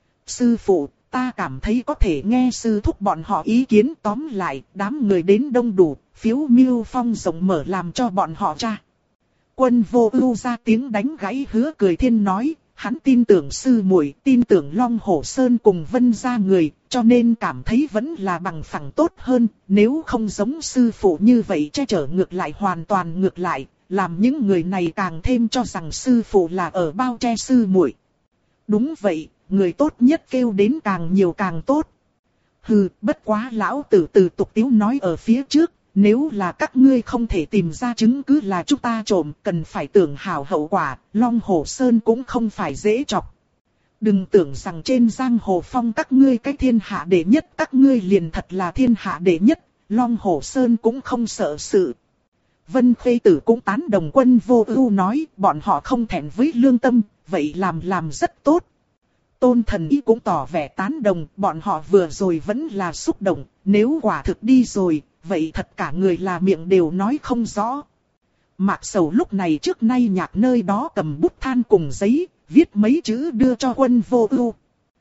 Sư phụ, ta cảm thấy có thể nghe sư thúc bọn họ ý kiến, tóm lại, đám người đến đông đủ, Phiếu Miêu Phong rộng mở làm cho bọn họ tra. Quân Vô Ưu ra tiếng đánh gãy Hứa Cười Thiên nói, hắn tin tưởng sư muội, tin tưởng Long Hổ Sơn cùng Vân gia người, cho nên cảm thấy vẫn là bằng phẳng tốt hơn, nếu không giống sư phụ như vậy che chở ngược lại, hoàn toàn ngược lại, làm những người này càng thêm cho rằng sư phụ là ở bao che sư muội. Đúng vậy, người tốt nhất kêu đến càng nhiều càng tốt. Hừ, bất quá lão tử từ tục tiếu nói ở phía trước, nếu là các ngươi không thể tìm ra chứng cứ là chúng ta trộm, cần phải tưởng hảo hậu quả, Long Hổ Sơn cũng không phải dễ chọc. Đừng tưởng rằng trên giang hồ phong các ngươi cái thiên hạ đệ nhất, các ngươi liền thật là thiên hạ đệ nhất, Long Hổ Sơn cũng không sợ sự. Vân Khê Tử cũng tán đồng Quân Vô Ưu nói, bọn họ không thẹn với lương tâm, vậy làm rất tốt. Tôn Thần Y cũng tỏ vẻ tán đồng, bọn họ vừa rồi vẫn là xúc động, nếu quả thực đi rồi, vậy thật cả người là miệng đều nói không rõ. Mạc Sầu lúc này trước nay nhạc nơi đó cầm bút than cùng giấy, viết mấy chữ đưa cho Quân Vô Ưu.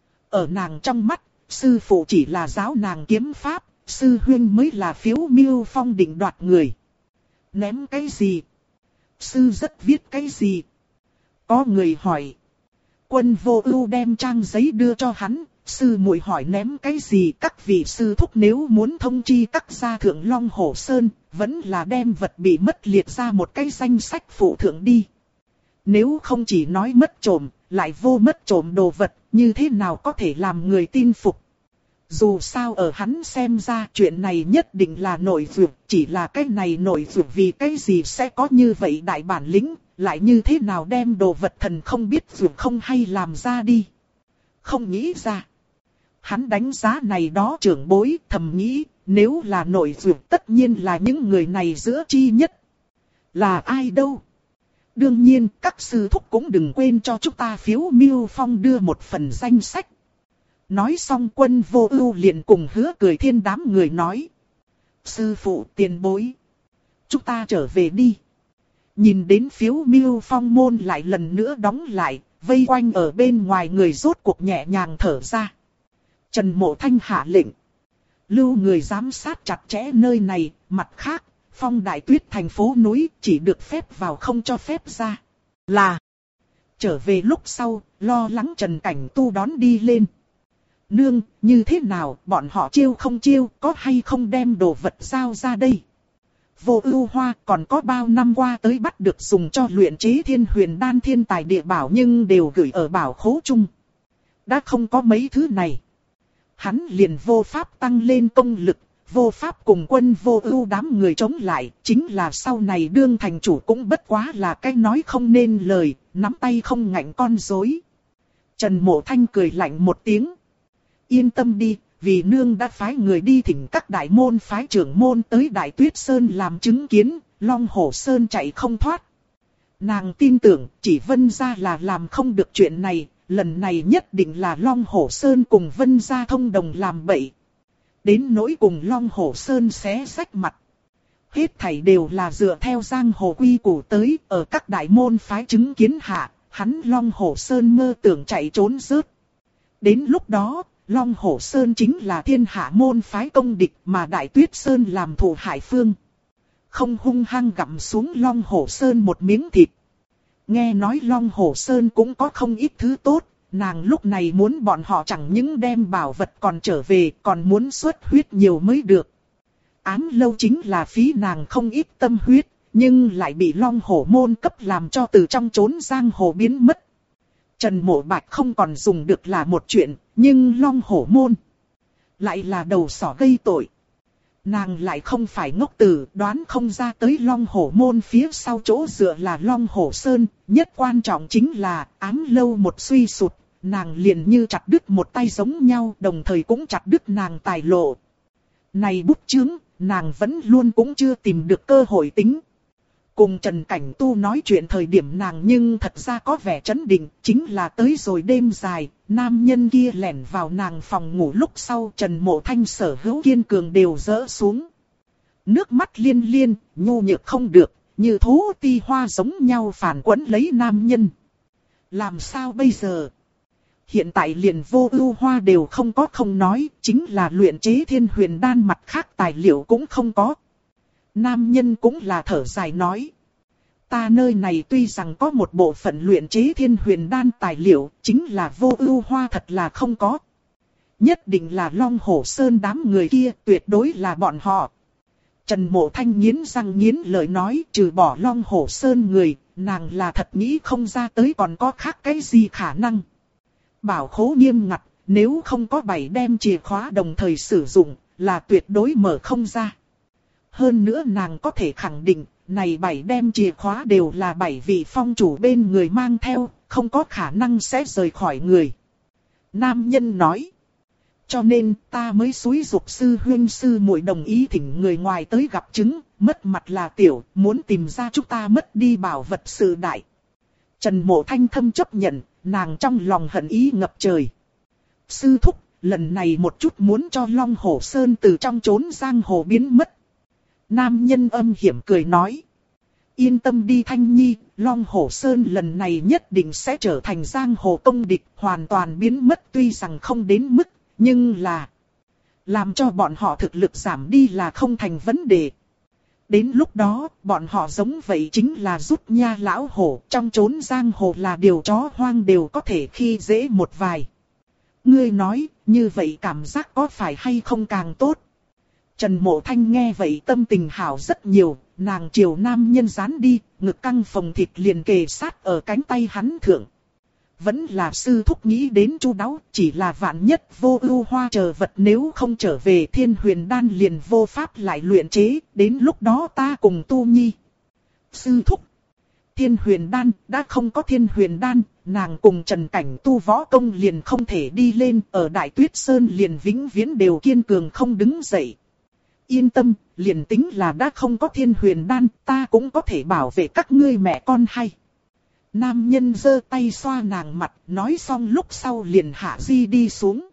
Ở nàng trong mắt, sư phụ chỉ là giáo nàng kiếm pháp, sư huynh mới là phiếu miêu phong định đoạt người. Ném cái gì? Sư rất viết cái gì? Có người hỏi. Quân Vô Ưu đem trang giấy đưa cho hắn, sư muội hỏi ném cái gì, các vị sư thúc nếu muốn thông chi các gia thượng Long Hổ Sơn, vẫn là đem vật bị mất liệt ra một cái danh sách phụ thượng đi. Nếu không chỉ nói mất trộm, lại vô mất trộm đồ vật, như thế nào có thể làm người tin phục. Dù sao ở hắn xem ra chuyện này nhất định là nội vượt, chỉ là cái này nội vượt vì cái gì sẽ có như vậy đại bản lĩnh, lại như thế nào đem đồ vật thần không biết vượt không hay làm ra đi. Không nghĩ ra. Hắn đánh giá này đó trưởng bối, thầm nghĩ, nếu là nội vượt tất nhiên là những người này giữa chi nhất. Là ai đâu? Đương nhiên, các sư thúc cũng đừng quên cho chúng ta phiếu miêu phong đưa một phần danh sách. Nói xong Quân Vô Ưu liền cùng Hứa Cười Thiên đám người nói. Sư phụ tiền bối. Chúng ta trở về đi. Nhìn đến phiếu miêu phong môn lại lần nữa đóng lại, vây quanh ở bên ngoài người rốt cuộc nhẹ nhàng thở ra. Trần Mộ Thanh hạ lệnh. Lưu người giám sát chặt chẽ nơi này, mặt khác, Phong Đại Tuyết thành phố núi chỉ được phép vào không cho phép ra. Là. Trở về lúc sau, lo lắng Trần Cảnh Tu đón đi lên. Nương, như thế nào, bọn họ chiêu không chiêu, có hay không đem đồ vật giao ra đây? Vô Ưu Hoa còn có bao năm qua tới bắt được dùng cho luyện chế Thiên Huyền Đan thiên tài địa bảo nhưng đều gửi ở bảo khố chung. Đã không có mấy thứ này. Hắn liền vô pháp tăng lên công lực, vô pháp cùng Quân Vô Ưu đám người chống lại, chính là sau này đương thành chủ cũng bất quá là cái nói không nên lời, nắm tay không ngạnh con rối. Trần Mộ Thanh cười lạnh một tiếng. Yên tâm đi, vì nương đã phái người đi thỉnh các đại môn phái trưởng môn tới Đại Tuyết Sơn làm chứng kiến, Long Hổ Sơn chạy không thoát. Nàng tin tưởng chỉ Vân gia là làm không được chuyện này, lần này nhất định là Long Hổ Sơn cùng Vân gia thông đồng làm bậy. Đến nỗi cùng Long Hổ Sơn xé rách mặt. Hết thảy đều là dựa theo giang hồ quy củ tới, ở các đại môn phái chứng kiến hạ, hắn Long Hổ Sơn mơ tưởng chạy trốn rớt. Đến lúc đó, Long Hổ Sơn chính là thiên hạ môn phái công địch mà Đại Tuyết Sơn làm thủ hại phương. Không hung hăng gặm xuống Long Hổ Sơn một miếng thịt. Nghe nói Long Hổ Sơn cũng có không ít thứ tốt, nàng lúc này muốn bọn họ chẳng những đem bảo vật còn trở về, còn muốn xuất huyết nhiều mới được. Ám lâu chính là phí nàng không ít tâm huyết, nhưng lại bị Long Hổ môn cấp làm cho từ trong chốn giang hồ biến mất. Trần Mộ Bạch không còn dùng được là một chuyện, nhưng Long Hổ môn lại là đầu sỏ gây tội. Nàng lại không phải ngốc tử, đoán không ra tới Long Hổ môn phía sau chỗ dựa là Long Hổ Sơn, nhất quan trọng chính là ám lâu một suy sụt, nàng liền như chặt đứt một tay giống nhau, đồng thời cũng chặt đứt nàng tài lộ. Này bút chướng, nàng vẫn luôn cũng chưa tìm được cơ hội tính. Cùng Trần Cảnh Tu nói chuyện thời điểm nàng nhưng thật ra có vẻ trấn định, chính là tới rồi đêm dài, nam nhân kia lẻn vào nàng phòng ngủ lúc sau Trần Mộ Thanh sở hữu kiên cường đều rỡ xuống. Nước mắt liên liên, nhu nhược không được, như thú ti hoa giống nhau phản quấn lấy nam nhân. Làm sao bây giờ? Hiện tại liền Vô Ưu Hoa đều không có không nói, chính là luyện chế Thiên Huyền Đan mặt khác tài liệu cũng không có. Nam nhân cũng là thở dài nói. Ta nơi này tuy rằng có một bộ phận luyện chế Thiên Huyền Đan tài liệu, chính là Vô Ưu Hoa thật là không có. Nhất định là Long Hổ Sơn đám người kia, tuyệt đối là bọn họ. Trần Mộ Thanh nghiến răng nghiến lợi nói, trừ bỏ Long Hổ Sơn người, nàng là thật nghĩ không ra tới còn có khác cái gì khả năng. Bảo khố nghiêm ngặt, nếu không có 7 đem chìa khóa đồng thời sử dụng, là tuyệt đối mở không ra. Hơn nữa nàng có thể khẳng định, này 7 đem chìa khóa đều là 7 vị phong chủ bên người mang theo, không có khả năng sẽ rời khỏi người. Nam nhân nói. Cho nên ta mới xúi giục sư huynh sư muội đồng ý thỉnh người ngoài tới gặp chứng, mất mặt là tiểu, muốn tìm ra chúng ta mất đi bảo vật sự đại. Trần Mộ Thanh thâm chấp nhận, nàng trong lòng hận ý ngập trời. Sư thúc, lần này một chút muốn cho Long Hổ Sơn từ trong chốn giang hồ biến mất. Nam nhân âm hiểm cười nói. Yên tâm đi Thanh Nhi, Long Hổ Sơn lần này nhất định sẽ trở thành giang hồ công địch, hoàn toàn biến mất tuy rằng không đến mức, nhưng là làm cho bọn họ thực lực giảm đi là không thành vấn đề. Đến lúc đó, bọn họ giống vậy chính là rút nha lão hổ, trong chốn giang hồ là điều chó hoang đều có thể khi dễ một vài. Ngươi nói, như vậy cảm giác có phải hay không càng tốt? Trần Mộ Thanh nghe vậy tâm tình hảo rất nhiều, nàng chiều nam nhân dán đi, ngực căng phồng thịt liền kề sát ở cánh tay hắn thượng. Vẫn là sư thúc nghĩ đến chu đáo, chỉ là vạn nhất vô ưu hoa chờ vật nếu không trở về Thiên Huyền Đan liền vô pháp lại luyện chế, đến lúc đó ta cùng tu nhi. Sư thúc, Thiên Huyền Đan, đã không có Thiên Huyền Đan, nàng cùng Trần Cảnh tu võ công liền không thể đi lên, ở Đại Tuyết Sơn liền vĩnh viễn đều kiên cường không đứng dậy. Yên tâm, liền tính là đã không có Thiên Huyền Đan, ta cũng có thể bảo vệ các ngươi mẹ con hay. Nam nhân giơ tay xoa nàng mặt, nói xong lúc sau liền hạ di đi xuống.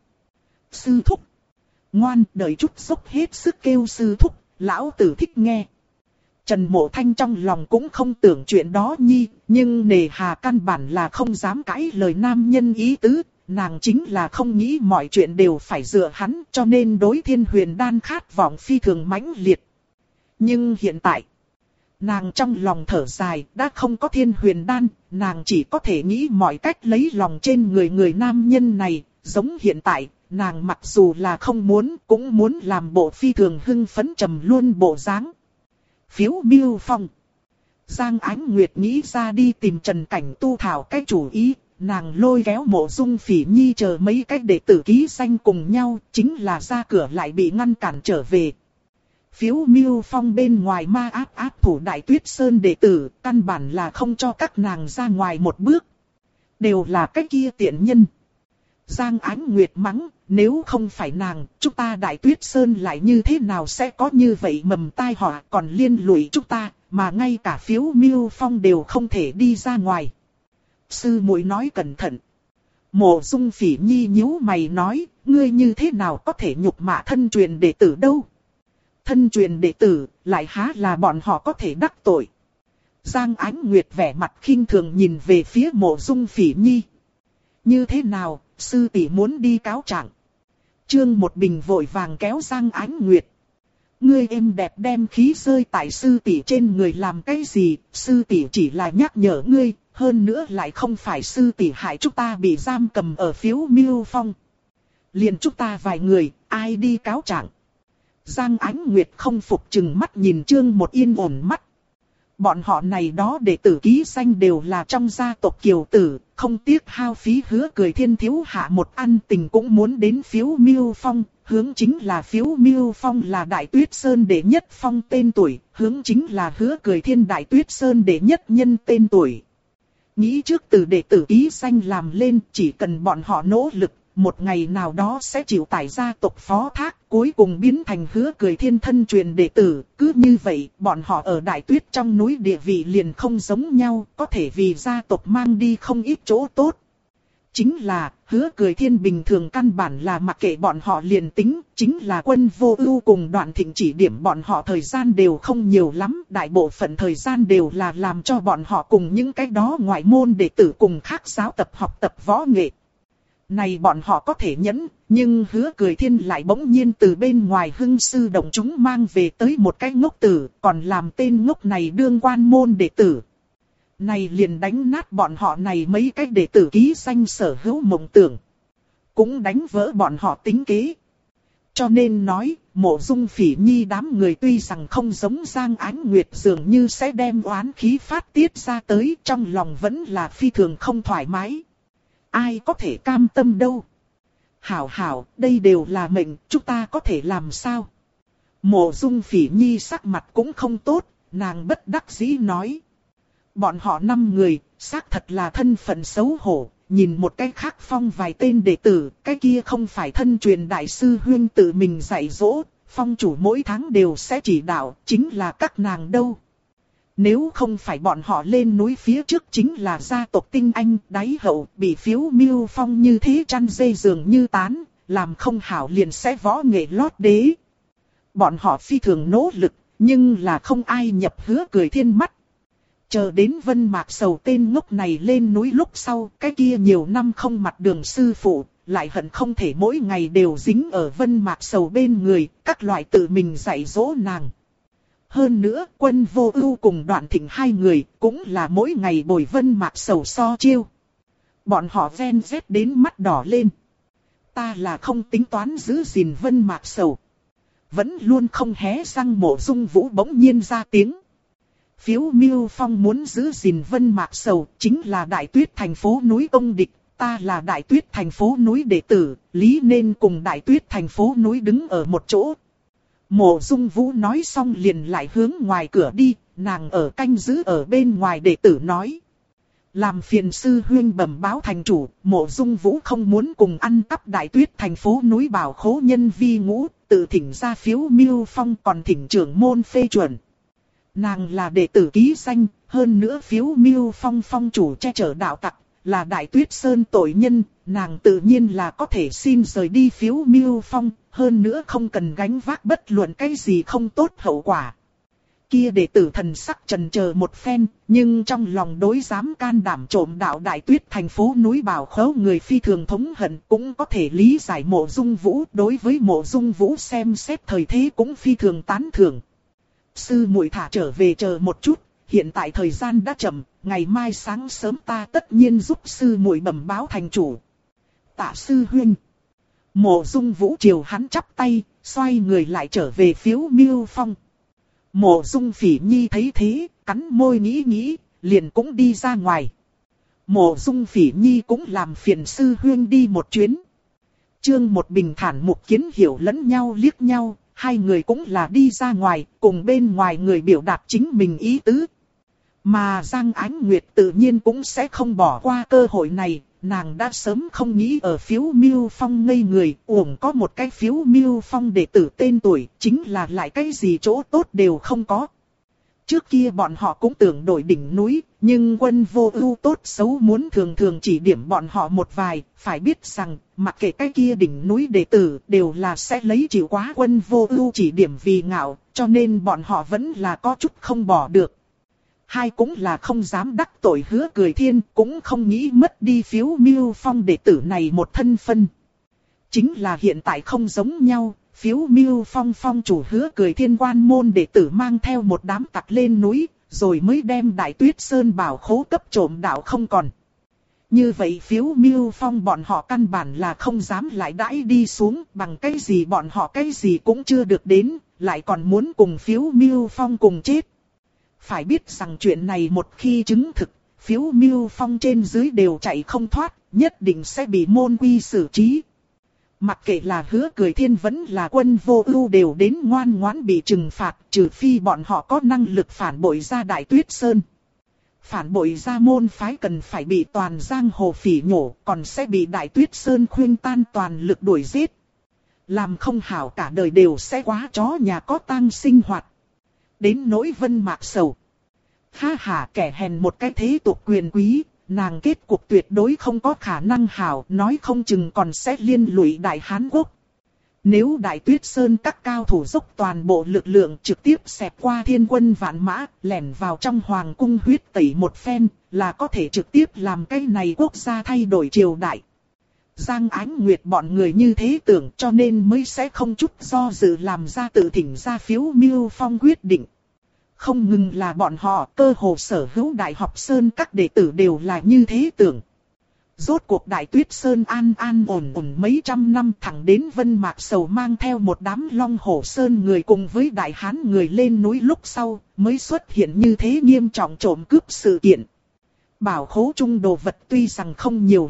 Sư thúc. Ngoan, đợi chút dốc hết sức kêu sư thúc, lão tử thích nghe. Trần Mộ Thanh trong lòng cũng không tưởng chuyện đó nhi, nhưng nề hà căn bản là không dám cãi lời nam nhân ý tứ. Nàng chính là không nghĩ mọi chuyện đều phải dựa hắn, cho nên đối Thiên Huyền Đan khát vọng phi thường mãnh liệt. Nhưng hiện tại, nàng trong lòng thở dài, đã không có Thiên Huyền Đan, nàng chỉ có thể nghĩ mọi cách lấy lòng trên người nam nhân này. Giống hiện tại, nàng mặc dù là không muốn, cũng muốn làm bộ phi thường hưng phấn trầm luôn bộ dáng. Phiếu Miêu Phong. Giang Ánh Nguyệt nghĩ ra đi tìm Trần Cảnh tu thảo cái chủ ý, nàng lôi kéo Mộ Dung Phỉ Nhi chờ mấy cách đệ tử ký danh cùng nhau, chính là ra cửa lại bị ngăn cản trở về. Phiếu Miêu Phong bên ngoài ma áp thủ Đại Tuyết Sơn đệ tử, căn bản là không cho các nàng ra ngoài một bước. Đều là cái kia tiện nhân. Giang Ánh Nguyệt mắng, nếu không phải nàng, chúng ta Đại Tuyết Sơn lại như thế nào sẽ có như vậy mầm tai họa còn liên lụy chúng ta, mà ngay cả Phiếu Miêu Phong đều không thể đi ra ngoài. Sư muội nói cẩn thận. Mộ Dung Phỉ Nhi nhíu mày nói, ngươi như thế nào có thể nhục mạ thân truyền đệ tử đâu? Thân truyền đệ tử, lại há là bọn họ có thể đắc tội. Giang Ánh Nguyệt vẻ mặt khinh thường nhìn về phía Mộ Dung Phỉ Nhi. Như thế nào, sư tỷ muốn đi cáo trạng? Trương Một Bình vội vàng kéo Giang Ánh Nguyệt. Ngươi êm đẹp đem khí rơi tại sư tỷ trên người làm cái gì, sư tỷ chỉ là nhắc nhở ngươi, hơn nữa lại không phải sư tỷ hại chúng ta bị giam cầm ở Phiếu Miêu Phong. Liền chúng ta vài người, ai đi cáo trạng? Giang Ánh Nguyệt không phục chừng mắt nhìn Trương Một Yên ổn mắt. Bọn họ này đó đệ tử ký danh đều là trong gia tộc kiều tử, không tiếc hao phí Hứa Cười Thiên thiếu hạ một ăn tình cũng muốn đến Phiếu Miêu Phong. Hướng chính là Phiếu Miêu Phong là Đại Tuyết Sơn đệ nhất phong tên tuổi, hướng chính là Hứa Cười Thiên Đại Tuyết Sơn đệ nhất nhân tên tuổi. Nghĩ trước từ đệ tử ký danh làm lên, chỉ cần bọn họ nỗ lực, một ngày nào đó sẽ chịu tải gia tộc phó thác, cuối cùng biến thành Hứa Cười Thiên thân truyền đệ tử. Cứ như vậy, bọn họ ở Đại Tuyết trong núi địa vị liền không giống nhau, có thể vì gia tộc mang đi không ít chỗ tốt. Chính là, Hứa Cười Thiên bình thường căn bản là mặc kệ bọn họ liền tính, chính là Quân Vô Ưu cùng Đoạn Thịnh chỉ điểm bọn họ thời gian đều không nhiều lắm, đại bộ phận thời gian đều là làm cho bọn họ cùng những cái đó ngoại môn đệ tử cùng khác giáo tập học tập võ nghệ. Này bọn họ có thể nhẫn, nhưng Hứa Cười Thiên lại bỗng nhiên từ bên ngoài hưng sư động chúng mang về tới một cái ngốc tử, còn làm tên ngốc này đương quan môn đệ tử. Này liền đánh nát bọn họ này mấy cái đệ tử ký danh sở hữu mộng tưởng. Cũng đánh vỡ bọn họ tính kế. Cho nên nói, Mộ Dung Phỉ Nhi đám người tuy rằng không giống Giang Ánh Nguyệt dường như sẽ đem oán khí phát tiết ra tới, trong lòng vẫn là phi thường không thoải mái. ai có thể cam tâm đâu. Hảo hảo, đây đều là mệnh, chúng ta có thể làm sao? Mộ Dung Phỉ Nhi sắc mặt cũng không tốt, nàng bất đắc dĩ nói. Bọn họ 5 người, xác thật là thân phận xấu hổ, nhìn một cái khác phong vài tên đệ tử, cái kia không phải thân truyền đại sư huyên tự mình dạy dỗ, phong chủ mỗi tháng đều sẽ chỉ đạo, chính là các nàng đâu. Nếu không phải bọn họ lên núi phía trước chính là gia tộc tinh anh đáy hậu, bị Phiếu Miêu Phong như thế chăn dây dường như tán, làm không hảo liền sẽ võ nghệ lót đế. Bọn họ phi thường nỗ lực, nhưng là không ai nhập Hứa Cười Thiên mắt. Chờ đến Vân Mạc Sầu tên ngốc này lên núi lúc sau, cái kia nhiều năm không mặt đường sư phụ, lại hận không thể mỗi ngày đều dính ở Vân Mạc Sầu bên người, các loại tự mình dạy dỗ nàng. Hơn nữa, Quân Vô Ưu cùng Đoạn Thịnh hai người, cũng là mỗi ngày bồi Vân Mạc Sầu so chiêu. Bọn họ ven vét đến mắt đỏ lên. Ta là không tính toán giữ gìn Vân Mạc Sầu. Vẫn luôn không hé răng. Mộ Dung Vũ bỗng nhiên ra tiếng. Phiếu Miêu Phong muốn giữ gìn Vân Mạc Sầu, chính là Đại Tuyết thành phố núi công địch, ta là Đại Tuyết thành phố núi đệ tử, lý nên cùng Đại Tuyết thành phố núi đứng ở một chỗ. Mộ Dung Vũ nói xong liền lại hướng ngoài cửa đi, nàng ở canh giữ ở bên ngoài đệ tử nói. Làm phiền sư huynh bẩm báo thành chủ, Mộ Dung Vũ không muốn cùng ăn cắp Đại Tuyết thành phố núi bảo khố nhân vi ngũ, tự thỉnh ra Phiếu Miêu Phong còn thỉnh trưởng môn phê chuẩn. Nàng là đệ tử ký danh, hơn nữa Phiếu Miêu Phong phong chủ che chở đạo tặc, là Đại Tuyết Sơn tội nhân, nàng tự nhiên là có thể xin rời đi Phiếu Miêu Phong, hơn nữa không cần gánh vác bất luận cái gì không tốt hậu quả. Kia đệ tử thần sắc chần chờ một phen, nhưng trong lòng đối dám can đảm trộm đạo Đại Tuyết thành phố núi bảo khố người phi thường thống hận, cũng có thể lý giải Mộ Dung Vũ, đối với Mộ Dung Vũ xem xét thời thế cũng phi thường tán thưởng. Sư muội thả trở về chờ một chút, hiện tại thời gian đã chậm, ngày mai sáng sớm ta tất nhiên giúp sư muội bẩm báo thành chủ. Tạ sư huynh. Mộ Dung Vũ chiều hắn chắp tay, xoay người lại trở về Phiếu Miêu Phong. Mộ Dung Phỉ Nhi thấy thế, cắn môi nghĩ nghĩ, liền cũng đi ra ngoài. Mộ Dung Phỉ Nhi cũng làm phiền sư huynh đi một chuyến. Chương một bình thản Mục Kiến hiểu lẫn nhau liếc nhau. Hai người cũng là đi ra ngoài, cùng bên ngoài người biểu đạt chính mình ý tứ. Mà Giang Ánh Nguyệt tự nhiên cũng sẽ không bỏ qua cơ hội này, nàng đã sớm không nghĩ ở Phiếu Miêu Phong ngây người, uổng có một cái Phiếu Miêu Phong đệ tử tên tuổi, chính là lại cái gì chỗ tốt đều không có. Trước kia bọn họ cũng tưởng đổi đỉnh núi, nhưng Quân Vô Ưu tốt xấu muốn thường thường chỉ điểm bọn họ một vài, phải biết rằng, mặc kệ cái kia đỉnh núi đệ tử đều là sẽ lấy chịu quá Quân Vô Ưu chỉ điểm vì ngạo, cho nên bọn họ vẫn là có chút không bỏ được. Hai cũng là không dám đắc tội Hứa Cười Thiên, cũng không nghĩ mất đi Phiếu Miêu Phong đệ tử này một thân phân. Chính là hiện tại không giống nhau. Phiếu Miêu Phong phong chủ Hứa Cười Thiên quan môn đệ tử mang theo một đám tặc lên núi, rồi mới đem Đại Tuyết Sơn bảo khố cấp trộm đạo không còn. Như vậy Phiếu Miêu Phong bọn họ căn bản là không dám lại đãi đi xuống, bằng cái gì bọn họ cái gì cũng chưa được đến, lại còn muốn cùng Phiếu Miêu Phong cùng chết. Phải biết rằng chuyện này một khi chứng thực, Phiếu Miêu Phong trên dưới đều chạy không thoát, nhất định sẽ bị môn quy xử trí. Mặc kệ là Hứa Cười Thiên vẫn là Quân Vô Ưu đều đến ngoan ngoãn bị trừng phạt, trừ phi bọn họ có năng lực phản bội ra Đại Tuyết Sơn. Phản bội ra môn phái cần phải bị toàn giang hồ phỉ nhổ, còn sẽ bị Đại Tuyết Sơn khuyên tan toàn lực đuổi giết. Làm không hảo cả đời đều sẽ quá chó nhà có tang sinh hoạt. Đến nỗi Vân Mạc Sầu. Ha ha, kẻ hèn một cái thế tục quyền quý. Nàng kết cục tuyệt đối không có khả năng hảo, nói không chừng còn sẽ liên lụy Đại Hán Quốc. Nếu Đại Tuyết Sơn các cao thủ dốc toàn bộ lực lượng trực tiếp xẹp qua thiên quân vạn mã, lẻn vào trong hoàng cung huyết tẩy một phen, là có thể trực tiếp làm cái này quốc gia thay đổi triều đại. Giang Ánh Nguyệt bọn người như thế tưởng, cho nên mới sẽ không chút do dự làm ra tự thỉnh ra Phiếu Miêu Phong quyết định. Không ngừng là bọn họ, cơ hồ sở hữu Đại Học Sơn các đệ tử đều là như thế tưởng. Rốt cuộc Đại Tuyết Sơn an an ổn ổn mấy trăm năm, thẳng đến Vân Mạc Sầu mang theo một đám Long Hổ Sơn người cùng với Đại Hán người lên núi lúc sau, mới xuất hiện như thế nghiêm trọng trộm cướp sự kiện. Bảo khố trung đồ vật tuy rằng không nhiều lắm,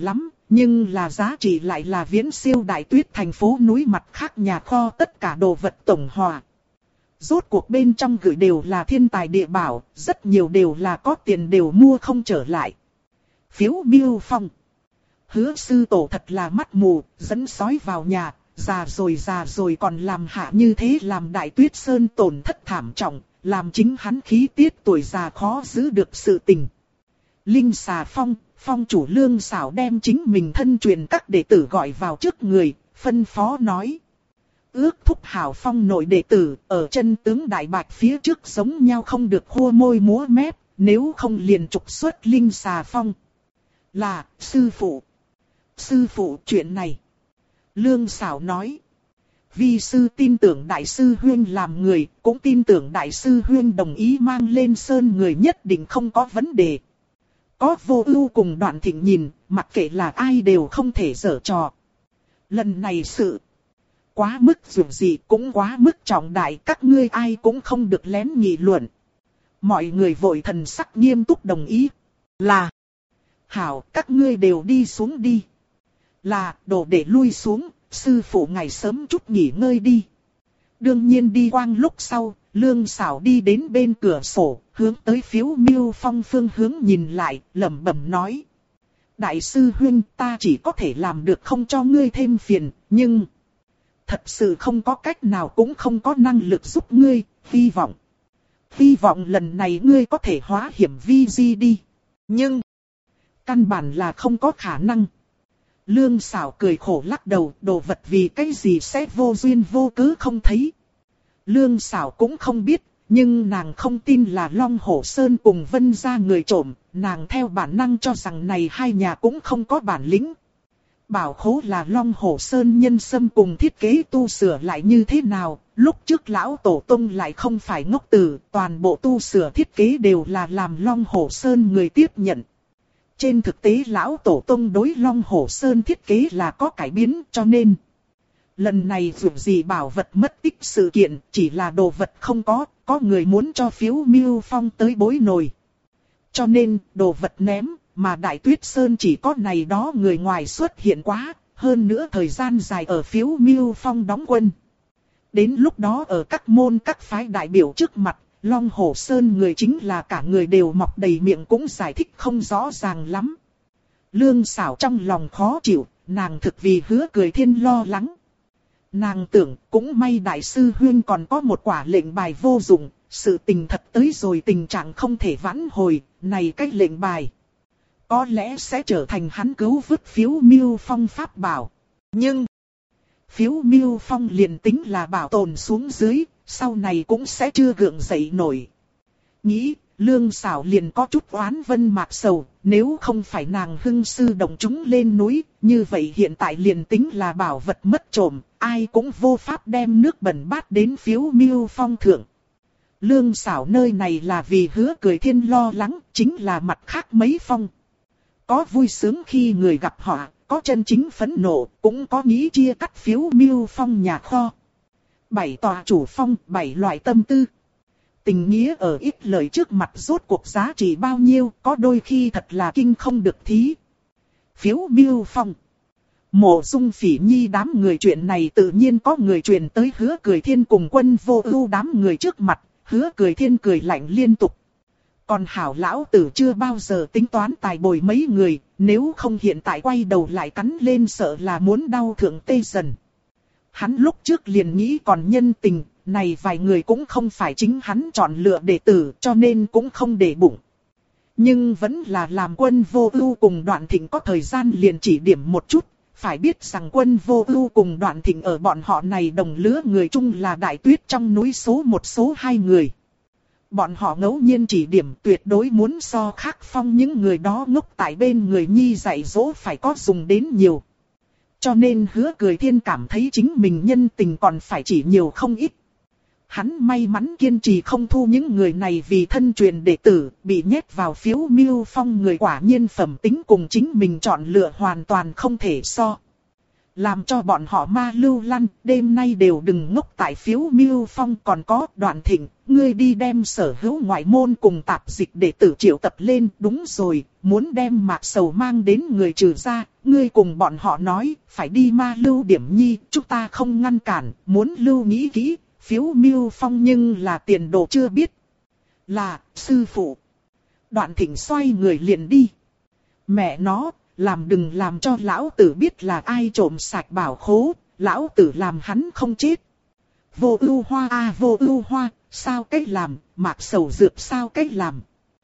Nhưng là giá trị lại là viễn siêu Đại Tuyết thành phố núi mặt khác nhà kho tất cả đồ vật tổng hòa. Rốt cuộc bên trong gửi đều là thiên tài địa bảo, rất nhiều đều là có tiền đều mua không trở lại. Phiếu Miêu Phong. Hứa sư tổ thật là mắt mù, dẫn sói vào nhà, già rồi còn làm hạ như thế, làm Đại Tuyết Sơn tổn thất thảm trọng, làm chính hắn khí tiết tuổi già khó giữ được sự tình. Linh Xà Phong, phong chủ Lương Xảo đem chính mình thân truyền các đệ tử gọi vào trước người, phân phó nói. Ước thúc hảo phong nội đệ tử, ở chân tướng Đại Bạch phía trước giống nhau không được khua môi múa mép, nếu không liền trục xuất Linh Xà Phong. Là, sư phụ. Sư phụ, chuyện này. Lương Xảo nói. Vi sư tin tưởng Đại sư Huyên làm người, cũng tin tưởng Đại sư Huyên đồng ý mang lên sơn người nhất định không có vấn đề. Có Vô Ưu cùng Đoạn Thịnh nhìn, mặc kệ là ai đều không thể giở trò. Lần này sự quá mức dù gì cũng quá mức trọng đại, các ngươi ai cũng không được lén nghị luận. Mọi người vội thần sắc nghiêm túc đồng ý. Là. Hảo, các ngươi đều đi xuống đi. Là, đồ để lui xuống, sư phụ ngài sớm chút nghỉ ngơi đi. Đương nhiên đi quang lúc sau, Lương Xảo đi đến bên cửa sổ, hướng tới Phiếu Miêu Phong phương hướng nhìn lại, lẩm bẩm nói. Đại sư Huyên, ta chỉ có thể làm được không cho ngươi thêm phiền, nhưng thật sự không có cách nào cũng không có năng lực giúp ngươi, hy vọng lần này ngươi có thể hóa hiểm vi di đi. Nhưng căn bản là không có khả năng. Lương Xảo cười khổ lắc đầu, đồ vật vì cái gì sẽ vô duyên vô cớ không thấy. Lương Xảo cũng không biết, nhưng nàng không tin là Long Hổ Sơn cùng Vân gia người trộm, nàng theo bản năng cho rằng này hai nhà cũng không có bản lĩnh. Bảo khố là Long Hổ Sơn nhân xâm cùng thiết kế tu sửa lại như thế nào, lúc trước lão tổ tông lại không phải ngốc tử, toàn bộ tu sửa thiết kế đều là làm Long Hổ Sơn người tiếp nhận. Trên thực tế lão tổ tông đối Long Hổ Sơn thiết kế là có cải biến, cho nên lần này dù gì bảo vật mất tích sự kiện, chỉ là đồ vật không có người muốn cho Phiếu Miêu Phong tới bối nồi. Cho nên đồ vật ném, mà Đại Tuyết Sơn chỉ có này đó người ngoài xuất hiện quá, hơn nữa thời gian dài ở Phiếu Miêu Phong đóng quân. Đến lúc đó ở các môn các phái đại biểu trước mặt, Long Hổ Sơn người chính là cả người đều mọc đầy miệng cũng giải thích không rõ ràng lắm. Lương Xảo trong lòng khó chịu, nàng thực vì Hứa Cười Thiên lo lắng. Nàng tưởng cũng may Đại sư Huyên còn có một quả lệnh bài vô dụng, sự tình thật tới rồi tình trạng không thể vãn hồi, này cái lệnh bài có lẽ sẽ trở thành hắn cứu vớt Phiếu Miêu Phong pháp bảo. Nhưng Phiếu Miêu Phong liền tính là bảo tồn xuống dưới, sau này cũng sẽ chưa gượng dậy nổi. Nghĩ, Lương Xảo liền có chút oán Vân Mạc Sầu, nếu không phải nàng hưng sư động chúng lên núi, như vậy hiện tại liền tính là bảo vật mất trộm, ai cũng vô pháp đem nước bẩn bát đến Phiếu Miêu Phong thượng. Lương Xảo nơi này là vì Hứa Cười Thiên lo lắng, chính là mặt khác mấy phong. Có vui sướng khi người gặp họa, có chân chính phẫn nộ, cũng có nghĩ chia cắt Phiếu Miêu Phong nhà kho. 7 tòa chủ phong, 7 loại tâm tư. Tình nghĩa ở ít lời trước mặt rốt cuộc giá trị bao nhiêu, có đôi khi thật là kinh không được thí. Phiếu Miêu Phong. Mộ Dung Phỉ Nhi đám người chuyện này tự nhiên có người truyền tới Hứa Cười Thiên cùng Quân Vô Ưu đám người trước mặt, Hứa Cười Thiên cười lạnh liên tục. Còn hảo lão tử chưa bao giờ tính toán tài bồi mấy người, nếu không hiện tại quay đầu lại cắn lên sợ là muốn đau thượng tê dần. Hắn lúc trước liền nghĩ còn nhân tình, này vài người cũng không phải chính hắn chọn lựa đệ tử cho nên cũng không để bụng. Nhưng vẫn là làm Quân Vô Ưu cùng Đoạn Thịnh có thời gian liền chỉ điểm một chút, phải biết rằng Quân Vô Ưu cùng Đoạn Thịnh ở bọn họ này đồng lứa người chung là Đại Tuyết trong núi số 1 số 2 người. Bọn họ ngẫu nhiên chỉ điểm tuyệt đối muốn so khác phong những người đó ngốc tại bên người nhi dạy dỗ phải có dùng đến nhiều. Cho nên Hứa Cười Thiên cảm thấy chính mình nhân tình còn phải chỉ nhiều không ít. Hắn may mắn kiên trì không thu những người này vì thân truyền đệ tử, bị nhét vào Phiếu Miêu Phong người quả nhiên phẩm tính cùng chính mình chọn lựa hoàn toàn không thể so. Làm cho bọn họ ma lưu lăn, đêm nay đều đừng ngốc tại Phiếu Miêu Phong. Còn có Đoạn Thịnh, ngươi đi đem sở hữu ngoại môn cùng tạp dịch đệ tử triệu tập lên. Đúng rồi, muốn đem Mạc Sầu mang đến người trừ ra, ngươi cùng bọn họ nói, phải đi ma lưu điểm nhi, chúng ta không ngăn cản, muốn lưu nghĩ kỹ, Phiếu Miêu Phong nhưng là tiền đồ chưa biết. Là, sư phụ. Đoạn Thịnh xoay người liền đi. Mẹ nó, đừng làm cho lão tử biết là ai trộm sạch bảo khố, lão tử làm hắn không chết. Vô Ưu Hoa a Vô Ưu Hoa, sao cách làm, Mạc Sầu dược sao cách làm.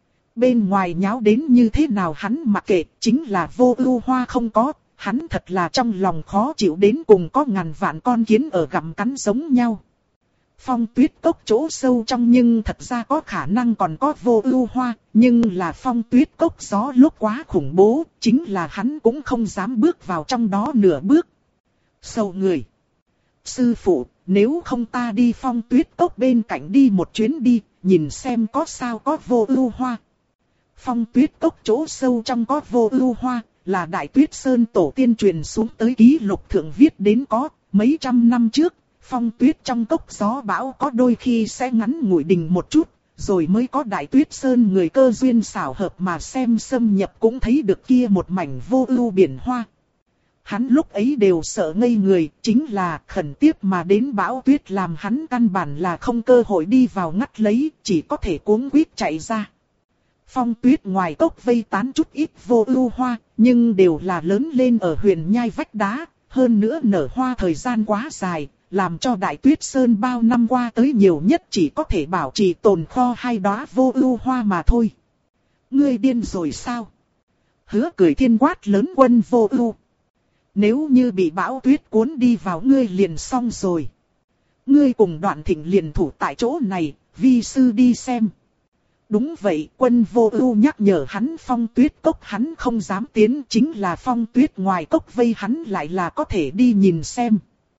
Bên ngoài nháo đến như thế nào hắn mặc kệ, chính là Vô Ưu Hoa không có, hắn thật là trong lòng khó chịu đến cùng có ngàn vạn con kiến ở gặm cắn giống nhau. Phong Tuyết Cốc chỗ sâu trong nhưng thật ra có khả năng còn có Vô Ưu Hoa, nhưng là Phong Tuyết Cốc gió lúc quá khủng bố, chính là hắn cũng không dám bước vào trong đó nửa bước. Sầu người. Sư phụ, nếu không ta đi Phong Tuyết Cốc bên cạnh đi một chuyến đi, nhìn xem có sao có Vô Ưu Hoa. Phong Tuyết Cốc chỗ sâu trong có Vô Ưu Hoa, là Đại Tuyết Sơn tổ tiên truyền xuống tới ký lục thượng viết đến có mấy trăm năm trước. Phong tuyết trong cốc gió bão có đôi khi sẽ ngắn ngủi đình một chút, rồi mới có Đại Tuyết Sơn người cơ duyên xảo hợp mà xem xâm nhập cũng thấy được kia một mảnh vô ưu biển hoa. Hắn lúc ấy đều sợ ngây người, chính là khẩn tiếp mà đến bão tuyết làm hắn căn bản là không cơ hội đi vào ngắt lấy, chỉ có thể cuống quýt chạy ra. Phong tuyết ngoài cốc vây tán chút ít vô ưu hoa, nhưng đều là lớn lên ở huyền nhai vách đá, hơn nữa nở hoa thời gian quá dài. Làm cho Đại Tuyết Sơn bao năm qua tới nhiều nhất chỉ có thể bảo trì tồn kho 2 đóa vô ưu hoa mà thôi. Ngươi điên rồi sao? Hứa Cười Thiên quát lớn Quân Vô Ưu. Nếu như bị bão tuyết cuốn đi vào ngươi liền xong rồi. Ngươi cùng Đoạn Thịnh liền thủ tại chỗ này, vi sư đi xem. Đúng vậy, Quân Vô Ưu nhắc nhở hắn Phong Tuyết Cốc hắn không dám tiến, chính là Phong Tuyết ngoài cốc vây hắn lại là có thể đi nhìn xem.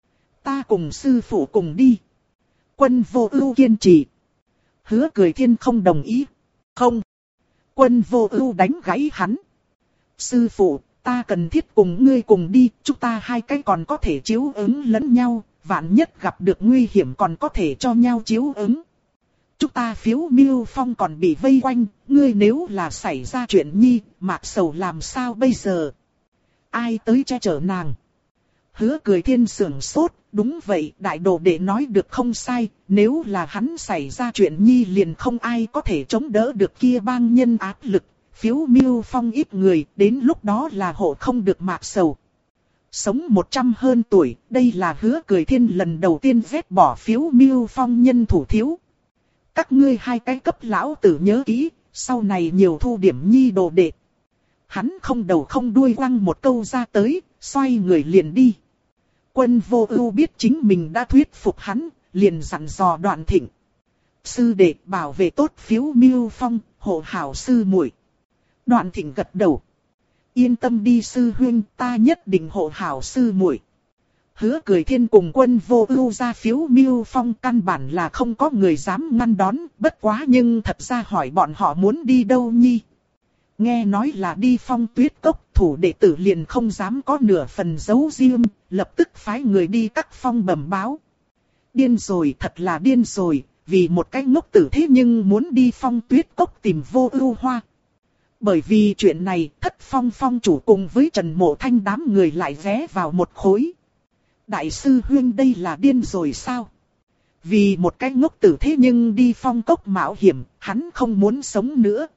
Ta cùng sư phụ cùng đi. Quân Vô Ưu kiên trì. Hứa Cười Thiên không đồng ý. Không. Quân Vô Ưu đánh gãy hắn. Sư phụ, ta cần thiết cùng ngươi cùng đi, chúng ta hai cái còn có thể chiếu ứng lẫn nhau, vạn nhất gặp được nguy hiểm còn có thể cho nhau chiếu ứng. Chúng ta Phiếu Miêu Phong còn bị vây quanh, ngươi nếu là xảy ra chuyện nhi, Mạc Sầu làm sao bây giờ? Ai tới che chở nàng? Hứa Cười Thiên sững sốt, đúng vậy, đại đồ đệ nói được không sai, nếu là hắn xảy ra chuyện nhi liền không ai có thể chống đỡ được kia bang nhân áp lực, Phiếu Miêu Phong ít người, đến lúc đó là hộ không được Mạc Sầu. Sống 100 hơn tuổi, đây là Hứa Cười Thiên lần đầu tiên vét bỏ Phiếu Miêu Phong nhân thủ thiếu. Các ngươi hai cái cấp lão tử nhớ kỹ, sau này nhiều thu điểm nhi đồ đệ. Hắn không đầu không đuôi quăng một câu ra tới, xoay người liền đi. Quân Vô Ưu biết chính mình đã thuyết phục hắn, liền dặn dò Đoạn Thịnh. Sư đệ bảo vệ tốt Phiếu Miêu Phong, hộ hảo sư muội. Đoạn Thịnh gật đầu. Yên tâm đi sư huynh, ta nhất định hộ hảo sư muội. Hứa Cười Thiên cùng Quân Vô Ưu ra Phiếu Miêu Phong căn bản là không có người dám ngăn đón, bất quá nhưng thật ra hỏi bọn họ muốn đi đâu nhi. Nghe nói là đi Phong Tuyết Cốc, thủ đệ tử liền không dám có nửa phần giấu riêng, lập tức phái người đi các phong bẩm báo. Điên rồi, thật là điên rồi, vì một cái ngốc tử thế nhưng muốn đi Phong Tuyết Cốc tìm Vô Ưu Hoa. Bởi vì chuyện này, Thất Phong phong chủ cùng với Trần Mộ Thanh đám người lại ghé vào một khối. Đại sư huynh đây là điên rồi sao? Vì một cái ngốc tử thế nhưng đi Phong Cốc mạo hiểm, hắn không muốn sống nữa.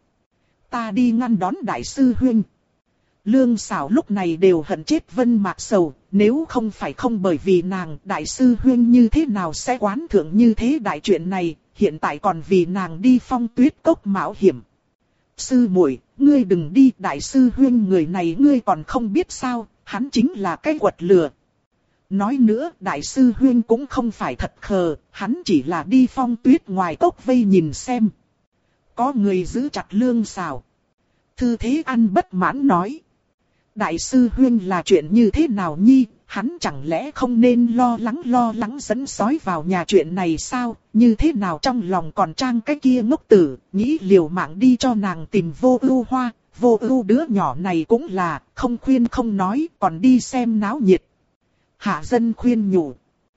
Ta đi ngăn đón đại sư huynh. Lương Sảo lúc này đều hận chết Vân Mạc Sầu, nếu không phải không bởi vì nàng, đại sư huynh như thế nào sẽ quán thượng như thế đại chuyện này, hiện tại còn vì nàng đi Phong Tuyết Cốc mạo hiểm. Sư muội, ngươi đừng đi, đại sư huynh người này ngươi còn không biết sao, hắn chính là cái quật lừa. Nói nữa, đại sư huynh cũng không phải thật khờ, hắn chỉ là đi Phong Tuyết ngoài cốc vây nhìn xem. Có người giữ chặt Lương Sảo. Thư Thế An bất mãn nói. Đại sư huynh là chuyện như thế nào nhi, hắn chẳng lẽ không nên lo lắng dẫn sói vào nhà chuyện này sao, như thế nào trong lòng còn trang cái kia ngốc tử, nghĩ liều mạng đi cho nàng tìm Vô Ưu Hoa, Vô Ưu đứa nhỏ này cũng là, không khuyên không nói, còn đi xem náo nhiệt. Hạ dân khuyên nhủ.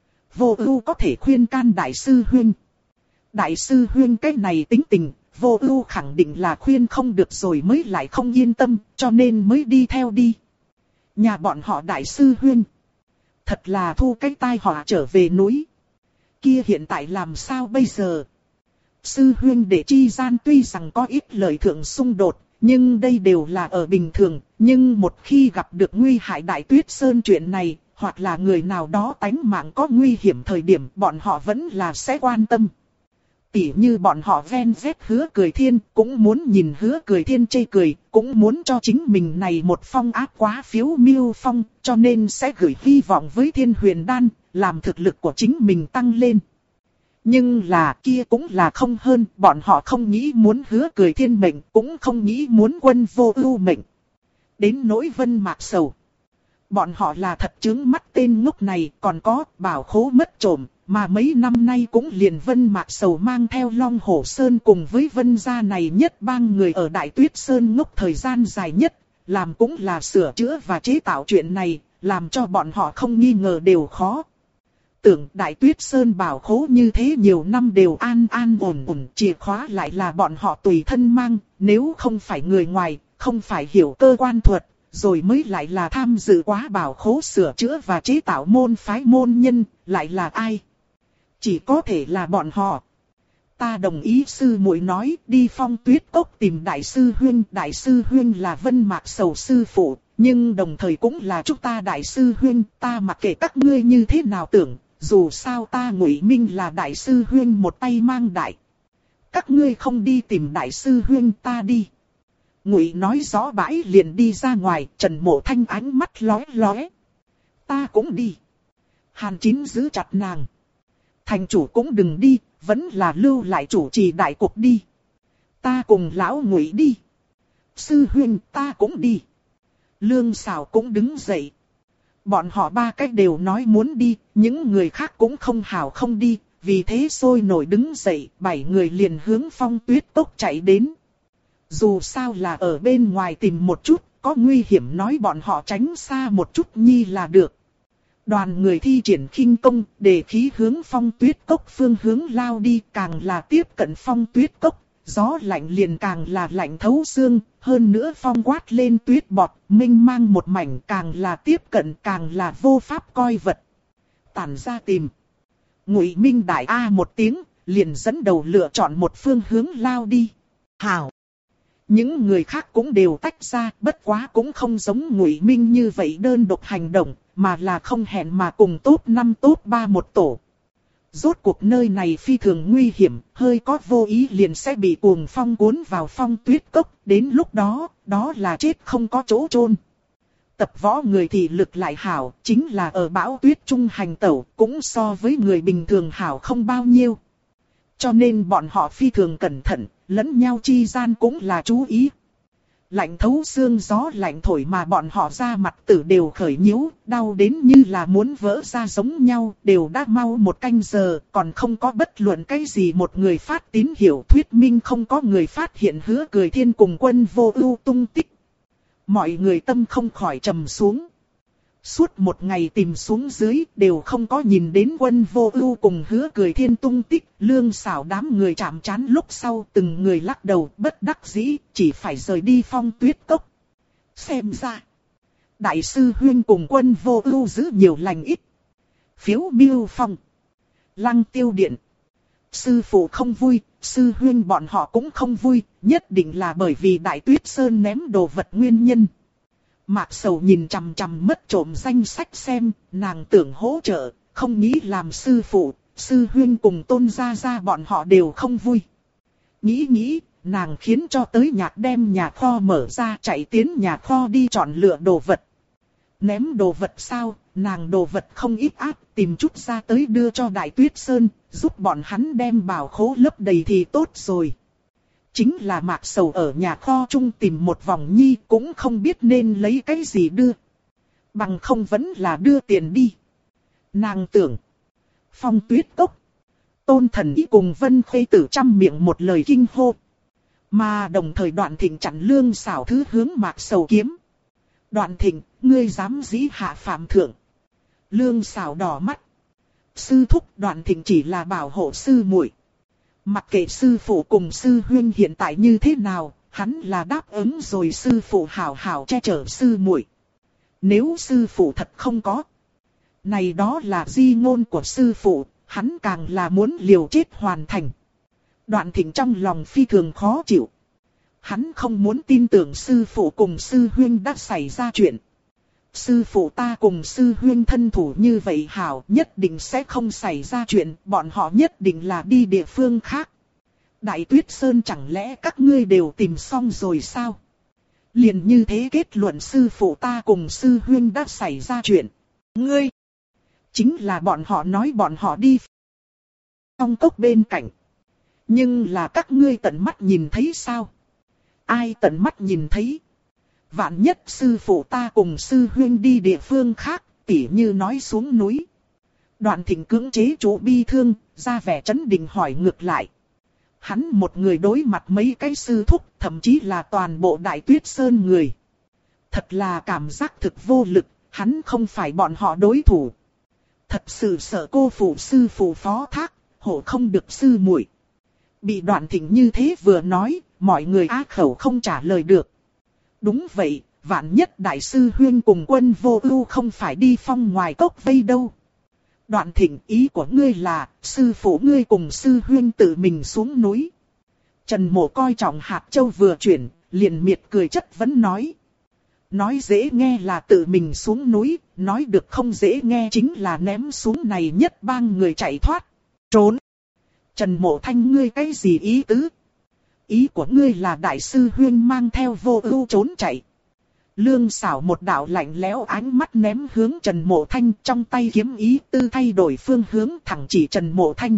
Vô Ưu có thể khuyên can đại sư huynh. Đại sư huynh cái này tính tình, Vô Ưu khẳng định là khuyên không được rồi mới lại không yên tâm, cho nên mới đi theo đi. Nhà bọn họ đại sư huynh. Thật là thu cái tai họa trở về núi. Kia hiện tại làm sao bây giờ? Sư huynh đệ chi gian tuy rằng có ít lời thượng xung đột, nhưng đây đều là ở bình thường. Nhưng một khi gặp được nguy hại Đại Tuyết Sơn chuyện này, hoặc là người nào đó tánh mạng có nguy hiểm thời điểm, bọn họ vẫn là sẽ quan tâm. Tỉ như bọn họ ven vét Hứa Cười Thiên, cũng muốn nhìn Hứa Cười Thiên chê cười, cũng muốn cho chính mình này một phong áp quá phiếu miêu phong, cho nên sẽ gửi hy vọng với Thiên Huyền Đan, làm thực lực của chính mình tăng lên. Nhưng là kia cũng là không hơn, bọn họ không nghĩ muốn Hứa Cười Thiên mệnh, cũng không nghĩ muốn Quân Vô Ưu mệnh. Đến nỗi Vân Mạc Sầu, bọn họ là thật chướng mắt tên ngốc này, còn có bảo khố mất trộm, mà mấy năm nay cũng liền Vân Mạc Sầu mang theo Long Hổ Sơn cùng với Vân gia này nhất bang người ở Đại Tuyết Sơn ngốc thời gian dài nhất, làm cũng là sửa chữa và chế tạo chuyện này, làm cho bọn họ không nghi ngờ đều khó. Tưởng Đại Tuyết Sơn bảo khố như thế nhiều năm đều an an ổn ổn, chìa khóa lại là bọn họ tùy thân mang, nếu không phải người ngoài, không phải hiểu cơ quan thuật, rồi mới lại là tham dự quá bảo khố sửa chữa và chế tạo môn phái môn nhân, lại là ai? Chỉ có thể là bọn họ. Ta đồng ý sư muội nói, đi Phong Tuyết Cốc tìm đại sư huynh là Vân Mạc Sầu sư phụ, nhưng đồng thời cũng là chúng ta đại sư huynh, ta mặc kệ các ngươi như thế nào tưởng, dù sao ta Ngụy Minh là đại sư huynh một tay mang đại. Các ngươi không đi tìm đại sư huynh, ta đi. Ngụy nói rõ bãi liền đi ra ngoài, Trần Mộ Thanh ánh mắt lóe lóe. Ta cũng đi. Hàn Chín giữ chặt nàng. Thành chủ cũng đừng đi, vẫn là lưu lại chủ trì đại cục đi. Ta cùng lão Ngụy đi. Sư huynh ta cũng đi. Lương Sảo cũng đứng dậy. Bọn họ ba cách đều nói muốn đi, những người khác cũng không hào không đi, vì thế sôi nổi đứng dậy, 7 người liền hướng Phong Tuyết Cốc chạy đến. Dù sao là ở bên ngoài tìm một chút, có nguy hiểm nói bọn họ tránh xa một chút nhi là được. Đoàn người thi triển khinh công, để khí hướng Phong Tuyết Cốc phương hướng lao đi, càng là tiếp cận Phong Tuyết Cốc, gió lạnh liền càng là lạnh thấu xương, hơn nữa phong quát lên tuyết bọt, mênh mang một mảnh, càng là tiếp cận càng là vô pháp coi vật. Tản ra tìm. Ngụy Minh đại a một tiếng, liền dẫn đầu lựa chọn một phương hướng lao đi. Hảo. Những người khác cũng đều tách ra, bất quá cũng không giống Ngụy Minh như vậy đơn độc hành động, mà là không hẹn mà cùng top 5 top 3 một tổ. Rốt cuộc nơi này phi thường nguy hiểm, hơi có vô ý liền sẽ bị cuồng phong cuốn vào Phong Tuyết Cốc, đến lúc đó, đó là chết không có chỗ chôn. Tập võ người thì lực lại hảo, chính là ở bão tuyết trung hành tẩu, cũng so với người bình thường hảo không bao nhiêu. Cho nên bọn họ phi thường cẩn thận, lẫn nhau chi gian cũng là chú ý. Lạnh thấu xương gió lạnh thổi mà bọn họ ra mặt tử đều khởi nhiễu, đau đến như là muốn vỡ ra giống nhau, đều đã mau một canh giờ, còn không có bất luận cái gì một người phát tín hiệu thuyết minh không có người phát hiện Hứa Cười Thiên cùng Quân Vô Ưu tung tích. Mọi người tâm không khỏi trầm xuống. Suốt một ngày tìm xuống dưới, đều không có nhìn đến Quân Vô Ưu cùng Hứa Cười Thiên tung tích, Lương Sảo đám người chạm trán lúc sau, từng người lắc đầu, bất đắc dĩ, chỉ phải rời đi Phong Tuyết Cốc. Xem ra, đại sư huynh cùng Quân Vô Ưu giữ nhiều lành ít. Phiếu Miêu Phong, Lăng Tiêu Điện. Sư phụ không vui, sư huynh bọn họ cũng không vui, nhất định là bởi vì Đại Tuyết Sơn ném đồ vật nguyên nhân. Mạc Sầu nhìn chằm chằm mất trộm danh sách xem, nàng tưởng hỗ trợ, không nghĩ làm sư phụ, sư huynh cùng Tôn gia gia bọn họ đều không vui. Nghĩ, nàng khiến cho tới Nhạc đem nhà kho mở ra, chạy tiến nhà kho đi chọn lựa đồ vật. Ném đồ vật sao, nàng đồ vật không ít áp, tìm chút ra tới đưa cho Đại Tuyết Sơn, giúp bọn hắn đem bảo khố lấp đầy thì tốt rồi. Chính là Mạc Sầu ở nhà kho chung tìm một vòng nhi cũng không biết nên lấy cái gì đưa. Bằng không vẫn là đưa tiền đi. Nàng tưởng. Phong Tuyết Cốc. Tôn Thần Ý cùng Vân Khê Tử trăm miệng một lời kinh hô. Mà đồng thời Đoạn Thịnh chặn Lương Sảo thứ hướng Mạc Sầu kiếm. Đoạn Thịnh, ngươi dám dĩ hạ phạm thượng. Lương Sảo đỏ mắt. Sư thúc, Đoạn Thịnh chỉ là bảo hộ sư muội. Mặc kệ sư phụ cùng sư huynh hiện tại như thế nào, hắn là đáp ứng rồi sư phụ hảo hảo che chở sư muội. Nếu sư phụ thật không có, này đó là di ngôn của sư phụ, hắn càng là muốn liều chết hoàn thành. Đoạn Thịnh trong lòng phi thường khó chịu. Hắn không muốn tin tưởng sư phụ cùng sư huynh đã xảy ra chuyện. Sư phụ ta cùng sư huynh thân thủ như vậy hảo, nhất định sẽ không xảy ra chuyện, bọn họ nhất định là đi địa phương khác. Đại Tuyết Sơn chẳng lẽ các ngươi đều tìm xong rồi sao? Liền như thế kết luận sư phụ ta cùng sư huynh đã xảy ra chuyện. Ngươi! Chính là bọn họ nói bọn họ đi phong cốc bên cạnh. Nhưng là các ngươi tận mắt nhìn thấy sao? Ai tận mắt nhìn thấy? Vạn nhất sư phụ ta cùng sư huynh đi địa phương khác, tỉ như nói xuống núi. Đoạn Thịnh cưỡng chế chỗ bi thương, ra vẻ trấn định hỏi ngược lại. Hắn một người đối mặt mấy cái sư thúc, thậm chí là toàn bộ Đại Tuyết Sơn người. Thật là cảm giác thực vô lực, hắn không phải bọn họ đối thủ. Thật sự sợ cô phụ sư phụ phó thác, hộ không được sư muội. Bị Đoạn Thịnh như thế vừa nói, mọi người á khẩu không trả lời được. Đúng vậy, vạn nhất đại sư huyên cùng Quân Vô Ưu không phải đi phong ngoài cốc vây đâu. Đoạn Thịnh, ý của ngươi là, sư phụ ngươi cùng sư huyên tự mình xuống núi. Trần Mộ coi trọng hạt châu vừa chuyển, liền miệt cười chất vấn nói. Nói dễ nghe là tự mình xuống núi, nói được không dễ nghe chính là ném xuống này nhất bang người chạy thoát, trốn. Trần Mộ Thanh, ngươi cái gì ý tứ? Ý của ngươi là đại sư huyên mang theo Vô Ưu trốn chạy. Lương Sảo một đạo lạnh lẽo ánh mắt ném hướng Trần Mộ Thanh, trong tay kiếm ý tư thay đổi phương hướng thẳng chỉ Trần Mộ Thanh.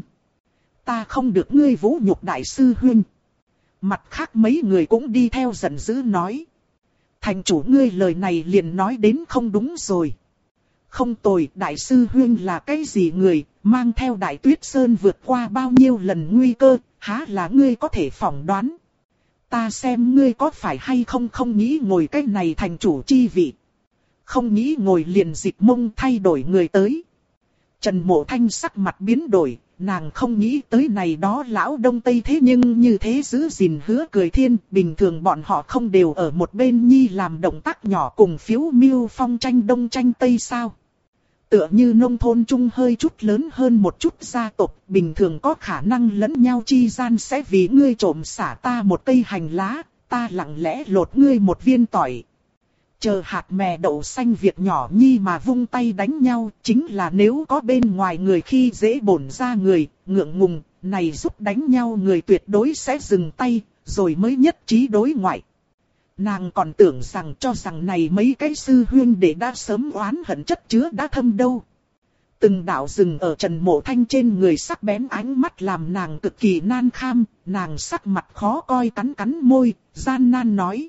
Ta không được ngươi vũ nhục đại sư huyên. Mặt khác mấy người cũng đi theo giận dữ nói. Thành chủ, ngươi lời này liền nói đến không đúng rồi. Không tồi, đại sư huyên là cái gì người, mang theo Đại Tuyết Sơn vượt qua bao nhiêu lần nguy cơ, há là ngươi có thể phỏng đoán. Ta xem ngươi có phải hay không nghĩ ngồi cái này thành chủ chi vị. Không nghĩ ngồi liền dịch mông thay đổi người tới. Trần Mộ Thanh sắc mặt biến đổi, nàng không nghĩ tới này đó lão đông tây thế nhưng như thế giữ gìn Hứa Cười Thiên. Bình thường bọn họ không đều ở một bên nhi làm động tác nhỏ cùng phiếu miêu phong tranh đông tranh tây sao. Tựa như nông thôn chung hơi chút lớn hơn một chút gia tộc, bình thường có khả năng lẫn nhau chi gian sẽ vì ngươi trộm xả ta một cây hành lá, ta lặng lẽ lột ngươi một viên tỏi. Chờ hạt mè đậu xanh việc nhỏ nhi mà vung tay đánh nhau, chính là nếu có bên ngoài người khi dễ bổn ra người, ngượng ngùng, này giúp đánh nhau người tuyệt đối sẽ dừng tay, rồi mới nhất trí đối ngoại. Nàng còn tưởng rằng cho rằng này mấy cái sư huyên đệ đã sớm oán hận chất chứa đã thâm đâu. Từng đạo rừng ở Trần Mộ Thanh trên người sắc bén ánh mắt làm nàng cực kỳ nan kham, nàng sắc mặt khó coi cắn cắn môi, gian nan nói.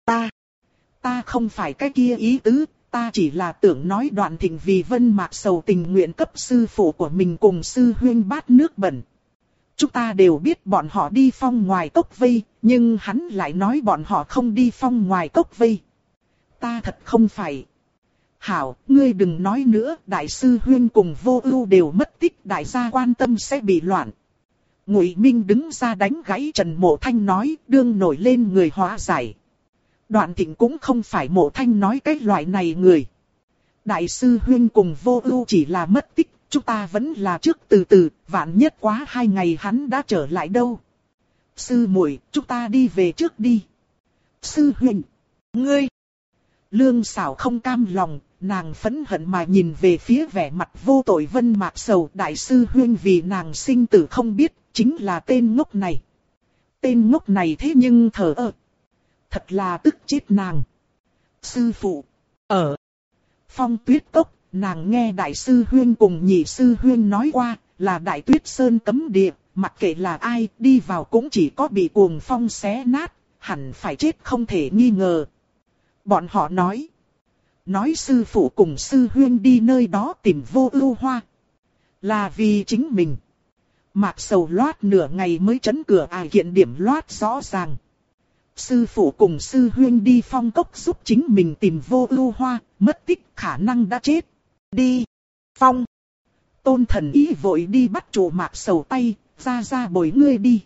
Ta không phải cái kia ý tứ, ta chỉ là tưởng nói Đoạn Thịnh vì Vân Mạc Sầu tình nguyện cấp sư phụ của mình cùng sư huyên bát nước bẩn. Chúng ta đều biết bọn họ đi phong ngoài cốc vây, nhưng hắn lại nói bọn họ không đi phong ngoài cốc vây. Ta thật không phải. Hảo, ngươi đừng nói nữa, đại sư huyên cùng Vô Ưu đều mất tích, đại gia quan tâm sẽ bị loạn. Ngụy Minh đứng ra đánh gãy Trần Mộ Thanh nói, đương nổi lên người hóa giải. Đoạn Thịnh cũng không phải Mộ Thanh nói cái loại này người. Đại sư huyên cùng Vô Ưu chỉ là mất tích, chúng ta vẫn là trước từ từ, vạn nhất quá 2 ngày hắn đã trở lại đâu. Sư muội, chúng ta đi về trước đi. Sư huynh, ngươi. Lương Sảo không cam lòng, nàng phẫn hận mà nhìn về phía vẻ mặt vô tội Vân Mạc Sầu. Đại sư huynh vì nàng sinh tử không biết, chính là tên ngốc này. Tên ngốc này thế nhưng thờ ơ. Thật là tức chết nàng. Sư phụ, ở Phong Tuyết Cốc, nàng nghe đại sư huyên cùng nhị sư huyên nói qua, là Đại Tuyết Sơn cấm địa, mặc kệ là ai, đi vào cũng chỉ có bị cuồng phong xé nát, hẳn phải chết không thể nghi ngờ. Bọn họ nói sư phụ cùng sư huyên đi nơi đó tìm Vô Ưu Hoa, là vì chính mình. Mạc Sầu loát nửa ngày mới trấn cửa kiện điểm loát rõ ràng. Sư phụ cùng sư huyên đi phong cốc giúp chính mình tìm Vô Ưu Hoa, mất tích khả năng đã chết. Đi. Phong. Tôn Thần Ý vội đi bắt trụ Mạc Sầu tay, ra bồi ngươi đi.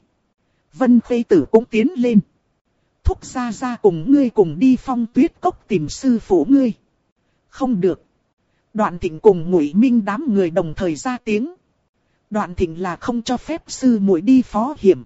Vân Khê Tử cũng tiến lên. Thúc ra cùng ngươi cùng đi Phong Tuyết Cốc tìm sư phụ ngươi. Không được. Đoạn Thịnh cùng Ngụy Minh đám người đồng thời ra tiếng. Đoạn Thịnh là không cho phép sư muội đi phó hiểm.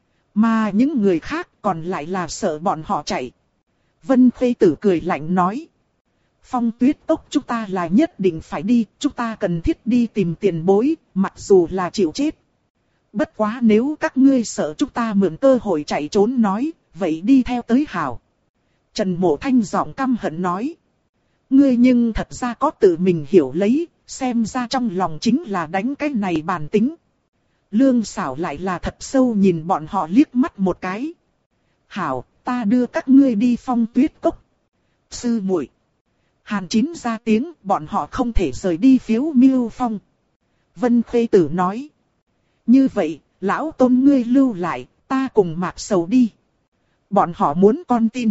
Mà những người khác còn lại là sợ bọn họ chạy. Vân Khê Tử cười lạnh nói. Phong Tuyết Cốc chúng ta là nhất định phải đi, chúng ta cần thiết đi tìm tiền bối, mặc dù là chịu chết. Bất quá nếu các ngươi sợ chúng ta mượn cơ hội chạy trốn nói, vậy đi theo tới hảo. Trần Mộ Thanh giọng căm hận nói. Ngươi nhưng thật ra có tự mình hiểu lấy, xem ra trong lòng chính là đánh cái này bàn tính. Lương Sảo lại là thật sâu nhìn bọn họ liếc mắt một cái. Hảo, ta đưa các ngươi đi Phong Tuyết Cốc. Sư muội. Hàn Chín ra tiếng, bọn họ không thể rời đi Phiếu Miêu Phong. Vân Khê Tử nói. Như vậy, lão Tôn ngươi lưu lại, ta cùng Mạc Sầu đi. Bọn họ muốn con tin.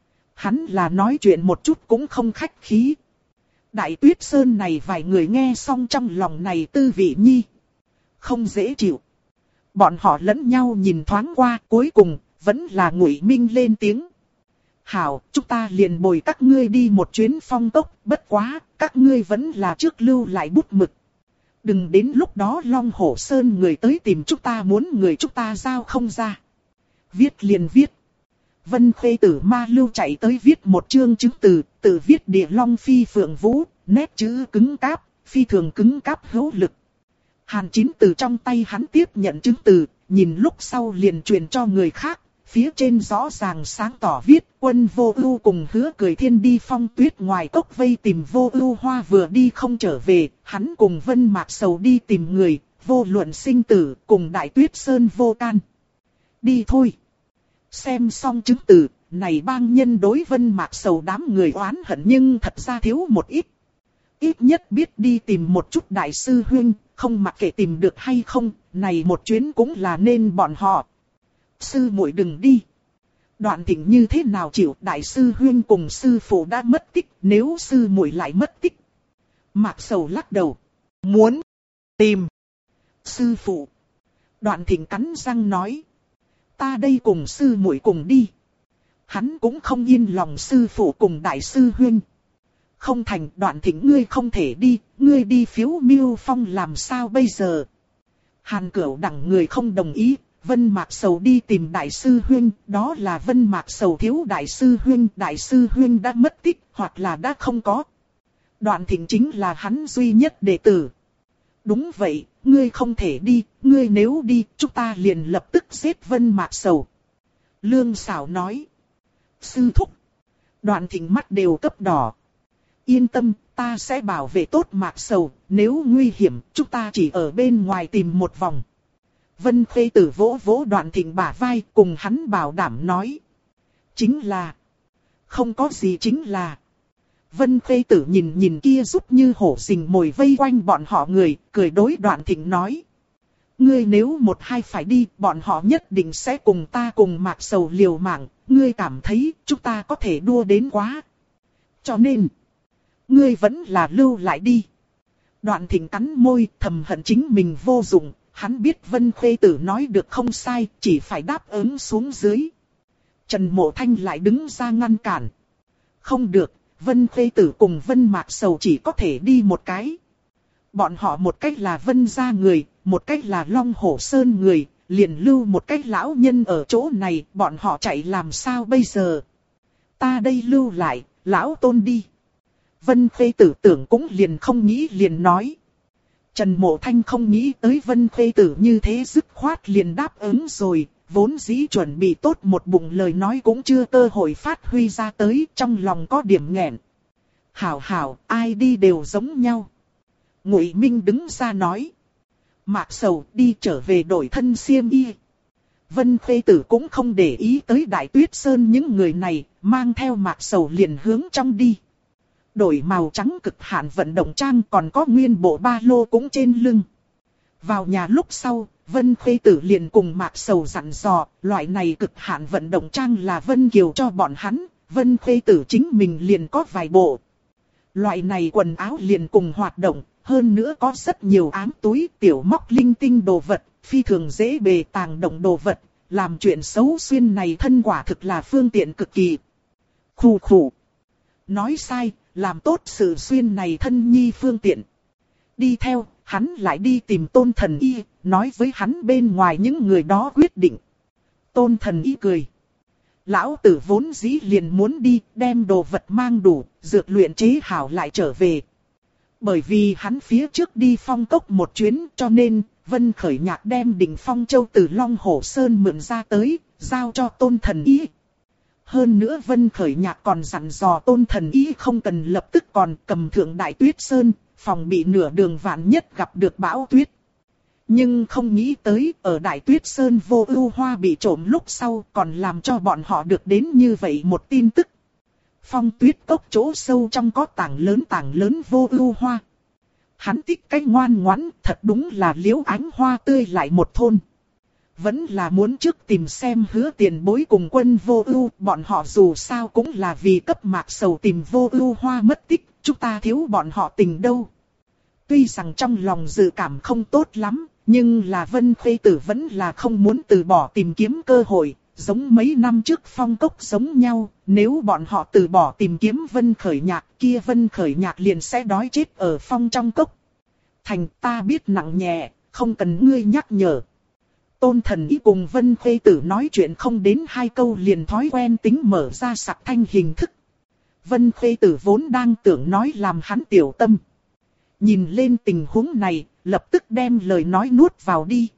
Hắn là nói chuyện một chút cũng không khách khí. Đại Tuyết Sơn này vài người nghe xong trong lòng này tư vị nhi. Không dễ chịu. Bọn họ lẫn nhau nhìn thoáng qua, cuối cùng, vẫn là Ngụy Minh lên tiếng. Hảo, chúng ta liền bồi các ngươi đi một chuyến Phong Cốc, bất quá, các ngươi vẫn là trước lưu lại bút mực. Đừng đến lúc đó Long Hổ Sơn người tới tìm chúng ta muốn người chúng ta giao không ra. Viết liền viết. Vân Khê Tử ma lưu chạy tới viết một chương chứng từ, tự viết địa long phi phượng vũ, nét chữ cứng cáp, phi thường cứng cáp hữu lực. Hàn Chín từ trong tay hắn tiếp nhận chứng từ, nhìn lúc sau liền truyền cho người khác, phía trên rõ ràng sáng tỏ viết quân Vô Ưu cùng Hứa Cười Thiên đi Phong Tuyết ngoài cốc vây tìm Vô Ưu Hoa vừa đi không trở về, hắn cùng Vân Mạc Sầu đi tìm người, vô luận sinh tử cùng Đại Tuyết Sơn vô can. Đi thôi. Xem xong chứng từ, này bang nhân đối Vân Mạc Sầu đám người oán hận nhưng thật ra thiếu một ít. Ít nhất biết đi tìm một chút đại sư huynh, không mặc kệ tìm được hay không, này một chuyến cũng là nên bọn họ. Sư muội đừng đi. Đoạn Thịnh như thế nào chịu, đại sư huynh cùng sư phụ đã mất tích, nếu sư muội lại mất tích. Mạc Sầu lắc đầu. Muốn tìm sư phụ. Đoạn Thịnh cắn răng nói. Ta đây cùng sư muội cùng đi. Hắn cũng không yên lòng sư phụ cùng đại sư huynh. Không thành, Đoạn Thịnh ngươi không thể đi, ngươi đi Phiếu Miêu Phong làm sao bây giờ? Hàn Cửu đẳng người không đồng ý, Vân Mạc Sầu đi tìm đại sư huynh, đó là Vân Mạc Sầu thiếu đại sư huynh đã mất tích, hoặc là đã không có. Đoạn Thịnh chính là hắn duy nhất đệ tử. Đúng vậy, ngươi không thể đi, ngươi nếu đi, chúng ta liền lập tức giết Vân Mạc Sầu. Lương Sảo nói. Sư thúc. Đoạn Thịnh mắt đều cấp đỏ. Yên tâm, ta sẽ bảo vệ tốt Mạc Sầu, nếu nguy hiểm, chúng ta chỉ ở bên ngoài tìm một vòng. Vân Khê Tử vỗ vỗ Đoạn Thịnh bả vai, cùng hắn bảo đảm nói. Chính là. Không có gì chính là. Vân Khê Tử nhìn kia giúp như hổ rình mồi vây quanh bọn họ người, cười đối Đoạn Thịnh nói. Ngươi nếu một hai phải đi, bọn họ nhất định sẽ cùng ta cùng Mạc Sầu liều mạng, ngươi cảm thấy chúng ta có thể đua đến quá. Cho nên, ngươi vẫn là lưu lại đi. Đoạn Thịnh cắn môi, thầm hận chính mình vô dụng, hắn biết Vân Khê Tử nói được không sai, chỉ phải đáp ứng xuống dưới. Trần Mộ Thanh lại đứng ra ngăn cản. Không được, Vân Khê Tử cùng Vân Mạc Sầu chỉ có thể đi một cái. Bọn họ một cách là Vân gia người, một cách là Long Hổ Sơn người, liền lưu một cách lão nhân ở chỗ này, bọn họ chạy làm sao bây giờ? Ta đây lưu lại, lão Tôn đi. Vân Khê Tử tưởng cũng liền không nghĩ liền nói. Trần Mộ Thanh không nghĩ tới Vân Khê Tử như thế dứt khoát liền đáp ứng rồi, vốn dĩ chuẩn bị tốt một bụng lời nói cũng chưa cơ hội phát huy ra tới, trong lòng có điểm nghẹn. Hảo hảo, ai đi đều giống nhau. Ngụy Minh đứng ra nói. Mạc Sầu đi trở về đổi thân xiêm y. Vân Khê Tử cũng không để ý tới Đại Tuyết Sơn những người này, mang theo Mạc Sầu liền hướng trong đi. Đổi màu trắng cực hạn vận động trang còn có nguyên bộ ba lô cũng trên lưng. Vào nhà lúc sau, Vân Khê Tử liền cùng Mạc Sầu dặn dò, loại này cực hạn vận động trang là Vân Kiều cho bọn hắn, Vân Khê Tử chính mình liền có vài bộ. Loại này quần áo liền cùng hoạt động, hơn nữa có rất nhiều ám túi tiểu móc linh tinh đồ vật, phi thường dễ bề tàng động đồ vật, làm chuyện xấu xuyên này thân quả thực là phương tiện cực kỳ. Khù khù. Nói sai, làm tốt sự xuyên này thân nhi phương tiện. Đi theo, hắn lại đi tìm Tôn Thần Y, nói với hắn bên ngoài những người đó quyết định. Tôn Thần Y cười. Lão tử vốn dĩ liền muốn đi, đem đồ vật mang đủ, dược luyện chế hảo lại trở về. Bởi vì hắn phía trước đi Phong Cốc một chuyến, cho nên Vân Khởi Nhạc đem đỉnh Phong Châu từ Long Hổ Sơn mượn ra tới, giao cho Tôn Thần Y. Hơn nữa Vân Khởi Nhạc còn dặn dò Tôn Thần Y không cần lập tức còn cầm thượng Đại Tuyết Sơn, phòng bị nửa đường vạn nhất gặp được bão tuyết. Nhưng không nghĩ tới ở Đại Tuyết Sơn Vô Ưu Hoa bị trộm lúc sau còn làm cho bọn họ được đến như vậy một tin tức. Phong Tuyết Cốc chỗ sâu trong có tảng lớn Vô Ưu Hoa. Hắn tích cách ngoan ngoãn, thật đúng là liễu ánh hoa tươi lại một thôn. Vẫn là muốn trước tìm xem Hứa Tiền Bối cùng Quân Vô Ưu, bọn họ dù sao cũng là vì cấp Mạc Sầu tìm Vô Ưu Hoa mất tích, chúng ta thiếu bọn họ tình đâu. Tuy rằng trong lòng dự cảm không tốt lắm, nhưng là Vân Khê Tử vẫn là không muốn từ bỏ tìm kiếm cơ hội, giống mấy năm trước Phong Cốc giống nhau, nếu bọn họ từ bỏ tìm kiếm Vân Khởi Nhạc, kia Vân Khởi Nhạc liền sẽ đói chết ở phong trong cốc. Thành ta biết nặng nhẹ, không cần ngươi nhắc nhở. Tôn Thần Y cùng Vân Khê Tử nói chuyện không đến 2 câu liền thói quen tính mở ra sạc thanh hình thức. Vân Khê Tử vốn đang tưởng nói làm hắn tiểu tâm. Nhìn lên tình huống này, lập tức đem lời nói nuốt vào đi.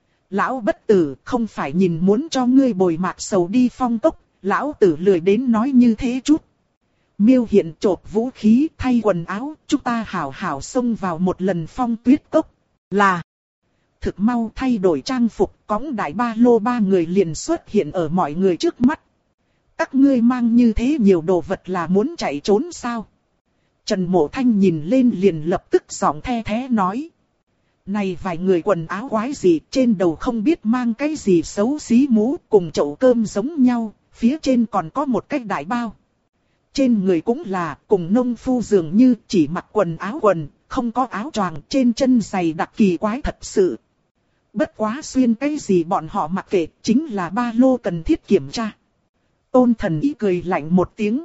Lão bất tử, không phải nhìn muốn cho ngươi bồi Mạc Sầu đi Phong Cốc, lão tử lười đến nói như thế chút. Miêu Hiện chộp vũ khí thay quần áo, chúng ta hảo hảo xông vào một lần Phong Tuyết Cốc. Là thực mau thay đổi trang phục, cõng đại ba lô 3 người liền xuất hiện ở mọi người trước mắt. Các ngươi mang như thế nhiều đồ vật là muốn chạy trốn sao? Trần Mộ Thanh nhìn lên liền lập tức giọng the thé nói. Này vài người quần áo quái gì, trên đầu không biết mang cái gì xấu xí mũ, cùng chậu cơm giống nhau, phía trên còn có một cái đại bao. Trên người cũng là, cùng nông phu dường như chỉ mặc quần áo quần, không có áo choàng, trên chân giày đặc kỳ quái thật sự. Bất quá xuyên cái gì bọn họ mặc kệ, chính là ba lô cần thiết kiểm tra. Tôn Thần Y cười lạnh một tiếng.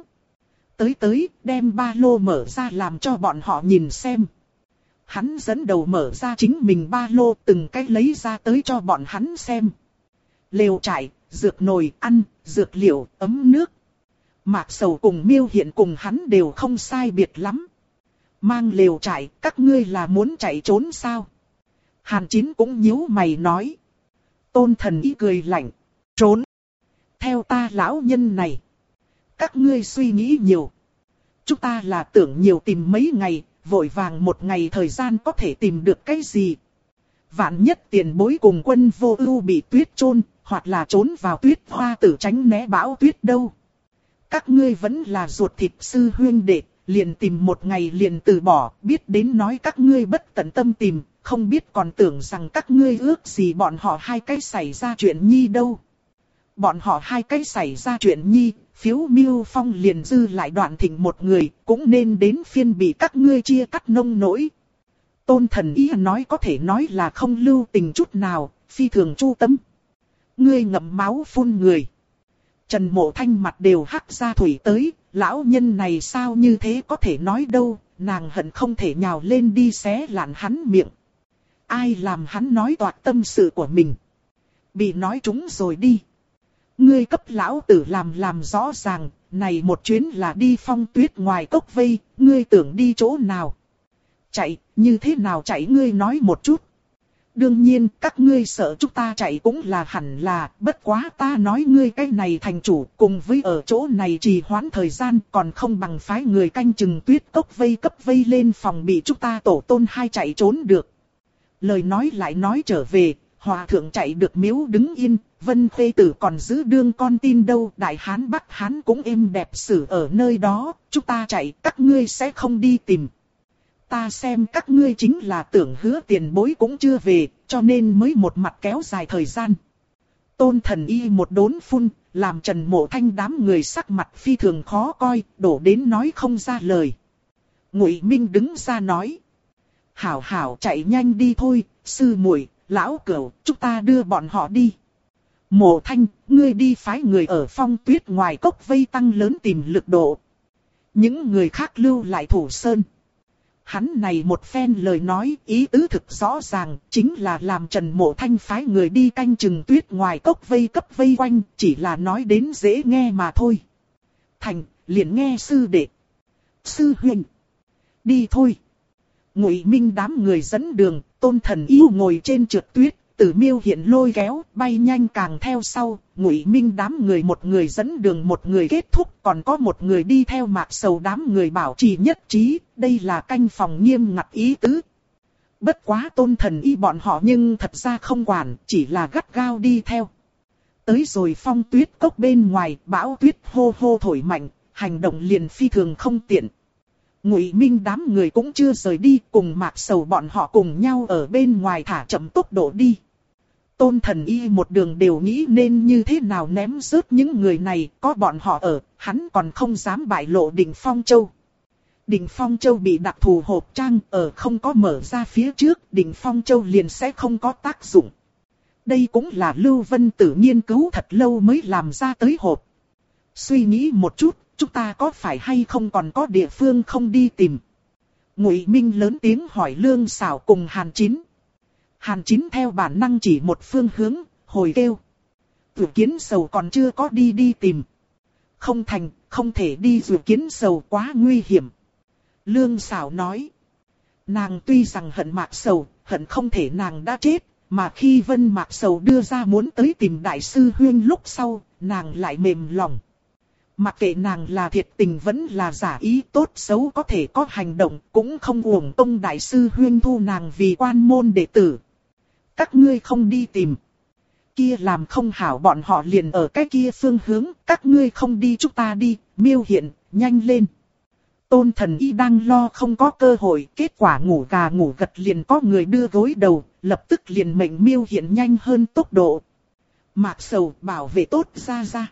Tới, đem ba lô mở ra làm cho bọn họ nhìn xem. Hắn dẫn đầu mở ra chính mình ba lô, từng cái lấy ra tới cho bọn hắn xem. Lều trại, dược nồi, ăn, dược liệu, ấm nước. Mạc Sầu cùng Miêu Hiện cùng hắn đều không sai biệt lắm. Mang lều trại, các ngươi là muốn chạy trốn sao? Hàn Chín cũng nhíu mày nói. Tôn Thần Y cười lạnh. Trốn. Theo ta lão nhân này. Các ngươi suy nghĩ nhiều. Chúng ta là tưởng nhiều tìm mấy ngày, vội vàng một ngày thời gian có thể tìm được cái gì. Vạn nhất Tiền Bối cùng Quân Vô Ưu bị tuyết chôn, hoặc là trốn vào tuyết hoa tử tránh né bão tuyết đâu. Các ngươi vẫn là ruột thịt sư huynh đệ, liền tìm một ngày liền từ bỏ, biết đến nói các ngươi bất tận tâm tìm, không biết còn tưởng rằng các ngươi ước gì bọn họ hai cái xảy ra chuyện nhi đâu. Bọn họ hai cái xảy ra chuyện nhi, Phiếu Miêu Phong liền dư lại Đoạn Thịnh một người, cũng nên đến phiên bị các ngươi chia cắt nông nỗi. Tôn Thần Y nói có thể nói là không lưu tình chút nào, phi thường chu tâm. Ngươi ngậm máu phun người. Trần Mộ Thanh mặt đều hắc ra thủy tới, lão nhân này sao như thế có thể nói đâu, nàng hận không thể nhào lên đi xé lạn hắn miệng. Ai làm hắn nói toạc tâm sự của mình. Bị nói trúng rồi đi. Ngươi cấp lão tử làm rõ ràng, này một chuyến là đi Phong Tuyết ngoài cốc vây, ngươi tưởng đi chỗ nào? Chạy, như thế nào chạy ngươi nói một chút. Đương nhiên, các ngươi sợ chúng ta chạy cũng là hẳn là, bất quá ta nói ngươi cái này thành chủ, cùng với ở chỗ này trì hoãn thời gian còn không bằng phái người canh chừng tuyết cốc vây cấp vây lên phòng bị chúng ta tổ tôn hai chạy trốn được. Lời nói lại nói trở về, Hòa thượng chạy được miếu đứng yên, Vân Khê Tử còn giữ đương con tin đâu, Đại Hán Bắc Hán cũng êm đẹp xử ở nơi đó, chúng ta chạy, các ngươi sẽ không đi tìm. Ta xem các ngươi chính là tưởng Hứa Tiền Bối cũng chưa về, cho nên mới một mặt kéo dài thời gian. Tôn Thần Y một đốn phun, làm Trần Mộ Thanh đám người sắc mặt phi thường khó coi, đổ đến nói không ra lời. Ngụy Minh đứng ra nói. Hảo hảo chạy nhanh đi thôi, sư muội, lão cửu, chúng ta đưa bọn họ đi. Mộ Thanh, ngươi đi phái người ở Phong Tuyết ngoài cốc vây tăng lớn tìm lực độ. Những người khác lưu lại thủ sơn. Hắn này một phen lời nói ý tứ thực rõ ràng, chính là làm Trần Mộ Thanh phái người đi canh chừng tuyết ngoài cốc vây cấp vây quanh, chỉ là nói đến dễ nghe mà thôi. Thành, liền nghe sư đệ. Sư huynh. Đi thôi. Ngụy Minh đám người dẫn đường, Tôn Thần Yêu ngồi trên trượt tuyết, Tử Miêu Hiện lôi kéo, bay nhanh càng theo sau, Ngụy Minh đám người một người dẫn đường một người kết thúc, còn có một người đi theo Mạc Sầu đám người bảo trì nhất trí, đây là canh phòng nghiêm ngặt ý tứ. Bất quá Tôn Thần Y bọn họ nhưng thật ra không quản, chỉ là gắt gao đi theo. Tới rồi Phong Tuyết cốc bên ngoài, bão tuyết hô hô thổi mạnh, hành động liền phi thường không tiện. Ngụy Minh đám người cũng chưa rời đi, cùng Mạc Sầu bọn họ cùng nhau ở bên ngoài thả chậm tốc độ đi. Tôn Thần Y một đường đều nghĩ nên như thế nào ném rớt những người này, có bọn họ ở, hắn còn không dám bại lộ Đỉnh Phong Châu. Đỉnh Phong Châu bị đặc thù hộp trang, ở không có mở ra phía trước, Đỉnh Phong Châu liền sẽ không có tác dụng. Đây cũng là Lưu Vân Tử nghiên cứu thật lâu mới làm ra tới hộp. Suy nghĩ một chút, chúng ta có phải hay không còn có địa phương không đi tìm? Ngụy Minh lớn tiếng hỏi Lương Sảo cùng Hàn Chín. Hàn Chín theo bản năng chỉ một phương hướng, hồi kêu. Dự Kiến Sầu còn chưa có đi tìm. Không thành, không thể đi Dự Kiến Sầu quá nguy hiểm. Lương Sảo nói. Nàng tuy rằng hận Mạc Sầu, hận không thể nàng đã chết, mà khi Vân Mạc Sầu đưa ra muốn tới tìm Đại sư Huyên lúc sau, nàng lại mềm lòng. Mặc kệ nàng là thiệt tình vẫn là giả ý tốt xấu có thể có hành động, cũng không uổng công Đại sư Huyên thu nàng vì quan môn đệ tử. Các ngươi không đi tìm. Kia làm không hảo bọn họ liền ở cái kia phương hướng, các ngươi không đi chúng ta đi, Miêu Hiện, nhanh lên. Tôn Thần Y đang lo không có cơ hội, kết quả ngủ gà ngủ gật liền có người đưa gối đầu, lập tức liền mệnh Miêu Hiện nhanh hơn tốc độ. Mạc Sầu bảo vệ tốt ra.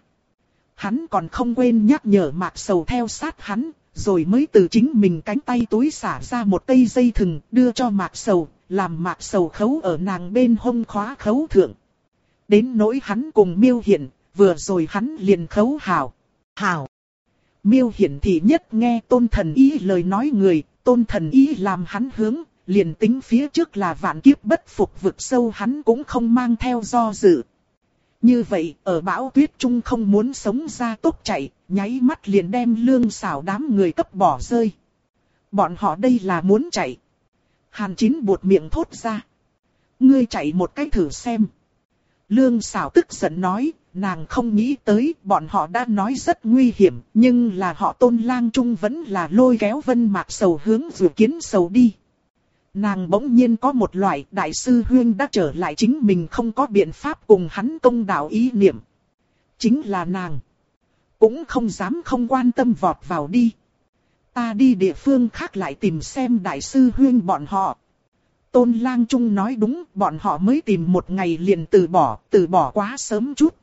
Hắn còn không quên nhắc nhở Mạc Sầu theo sát hắn, rồi mới từ chính mình cánh tay túi xả ra một cây dây thừng đưa cho Mạc Sầu, làm Mạc Sầu khấu ở nàng bên hông khóa khấu thượng. Đến nỗi hắn cùng Miêu Hiển, vừa rồi hắn liền khấu hảo. Miêu Hiển thì nhất nghe Tôn Thần Y lời nói người, Tôn Thần Y làm hắn hướng, liền tính phía trước là vạn kiếp bất phục vực sâu hắn cũng không mang theo do dự. Như vậy, ở bão tuyết trung không muốn sống ra tốc chạy, nháy mắt liền đem Lương Sảo đám người cấp bỏ rơi. Bọn họ đây là muốn chạy. Hàn Chín buột miệng thốt ra. Ngươi chạy một cái thử xem. Lương Sảo tức giận nói, nàng không nghĩ tới, bọn họ đã nói rất nguy hiểm, nhưng là họ Tôn Lang Trung vẫn là lôi kéo Vân Mạc Sầu hướng Dự Kiến Sầu đi. Nàng bỗng nhiên có một loại Đại sư Huyên đã trở lại chính mình không có biện pháp cùng hắn công đạo ý niệm. Chính là nàng. Cũng không dám không quan tâm vọt vào đi. Ta đi địa phương khác lại tìm xem Đại sư Huyên bọn họ. Tôn Lang Trung nói đúng, bọn họ mới tìm một ngày liền từ bỏ quá sớm chút.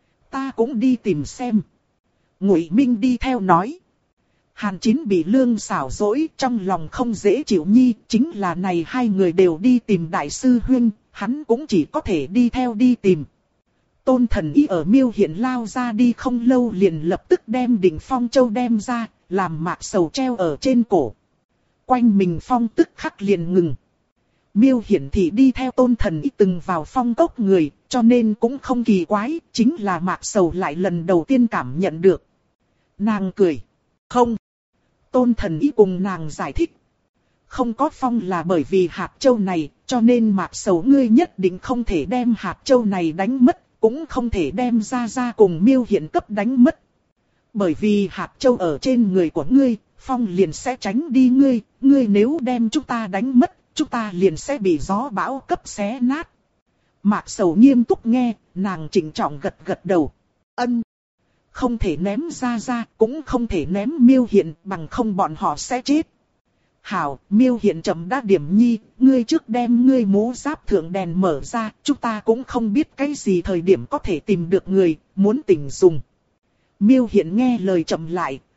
Ta cũng đi tìm xem. Ngụy Minh đi theo nói. Hàn Chín bị Lương Sảo dỗi, trong lòng không dễ chịu nhi, chính là này hai người đều đi tìm Đại sư Huyên, hắn cũng chỉ có thể đi theo đi tìm. Tôn Thần Y ở Miêu Hiện lao ra đi không lâu liền lập tức đem Đỉnh Phong Châu đem ra, làm Mạc Sầu treo ở trên cổ. Quanh mình phong tức khắc liền ngừng. Miêu Hiển thì đi theo Tôn Thần Y từng vào phong cốc người, cho nên cũng không kỳ quái, chính là Mạc Sầu lại lần đầu tiên cảm nhận được. Nàng cười. Không. Tôn Thần Y cùng nàng giải thích. Không có phong là bởi vì hạt châu này, cho nên Mạc Sầu ngươi nhất định không thể đem hạt châu này đánh mất, cũng không thể đem ra cùng Miêu Hiển cấp đánh mất. Bởi vì hạt châu ở trên người của ngươi, phong liền sẽ tránh đi ngươi nếu đem chúng ta đánh mất, chúng ta liền sẽ bị gió bão cấp xé nát. Mạc Sầu nghiêm túc nghe, nàng trịnh trọng gật đầu. Ân. Không thể ném ra, cũng không thể ném Miêu Hiển, bằng không bọn họ sẽ chết. Hảo, Miêu Hiển chậm đã điểm nhi, ngươi trước đem ngươi mũ giáp thượng đèn mở ra, chúng ta cũng không biết cái gì thời điểm có thể tìm được người, muốn tỉnh dùng. Miêu Hiển nghe lời chậm lại,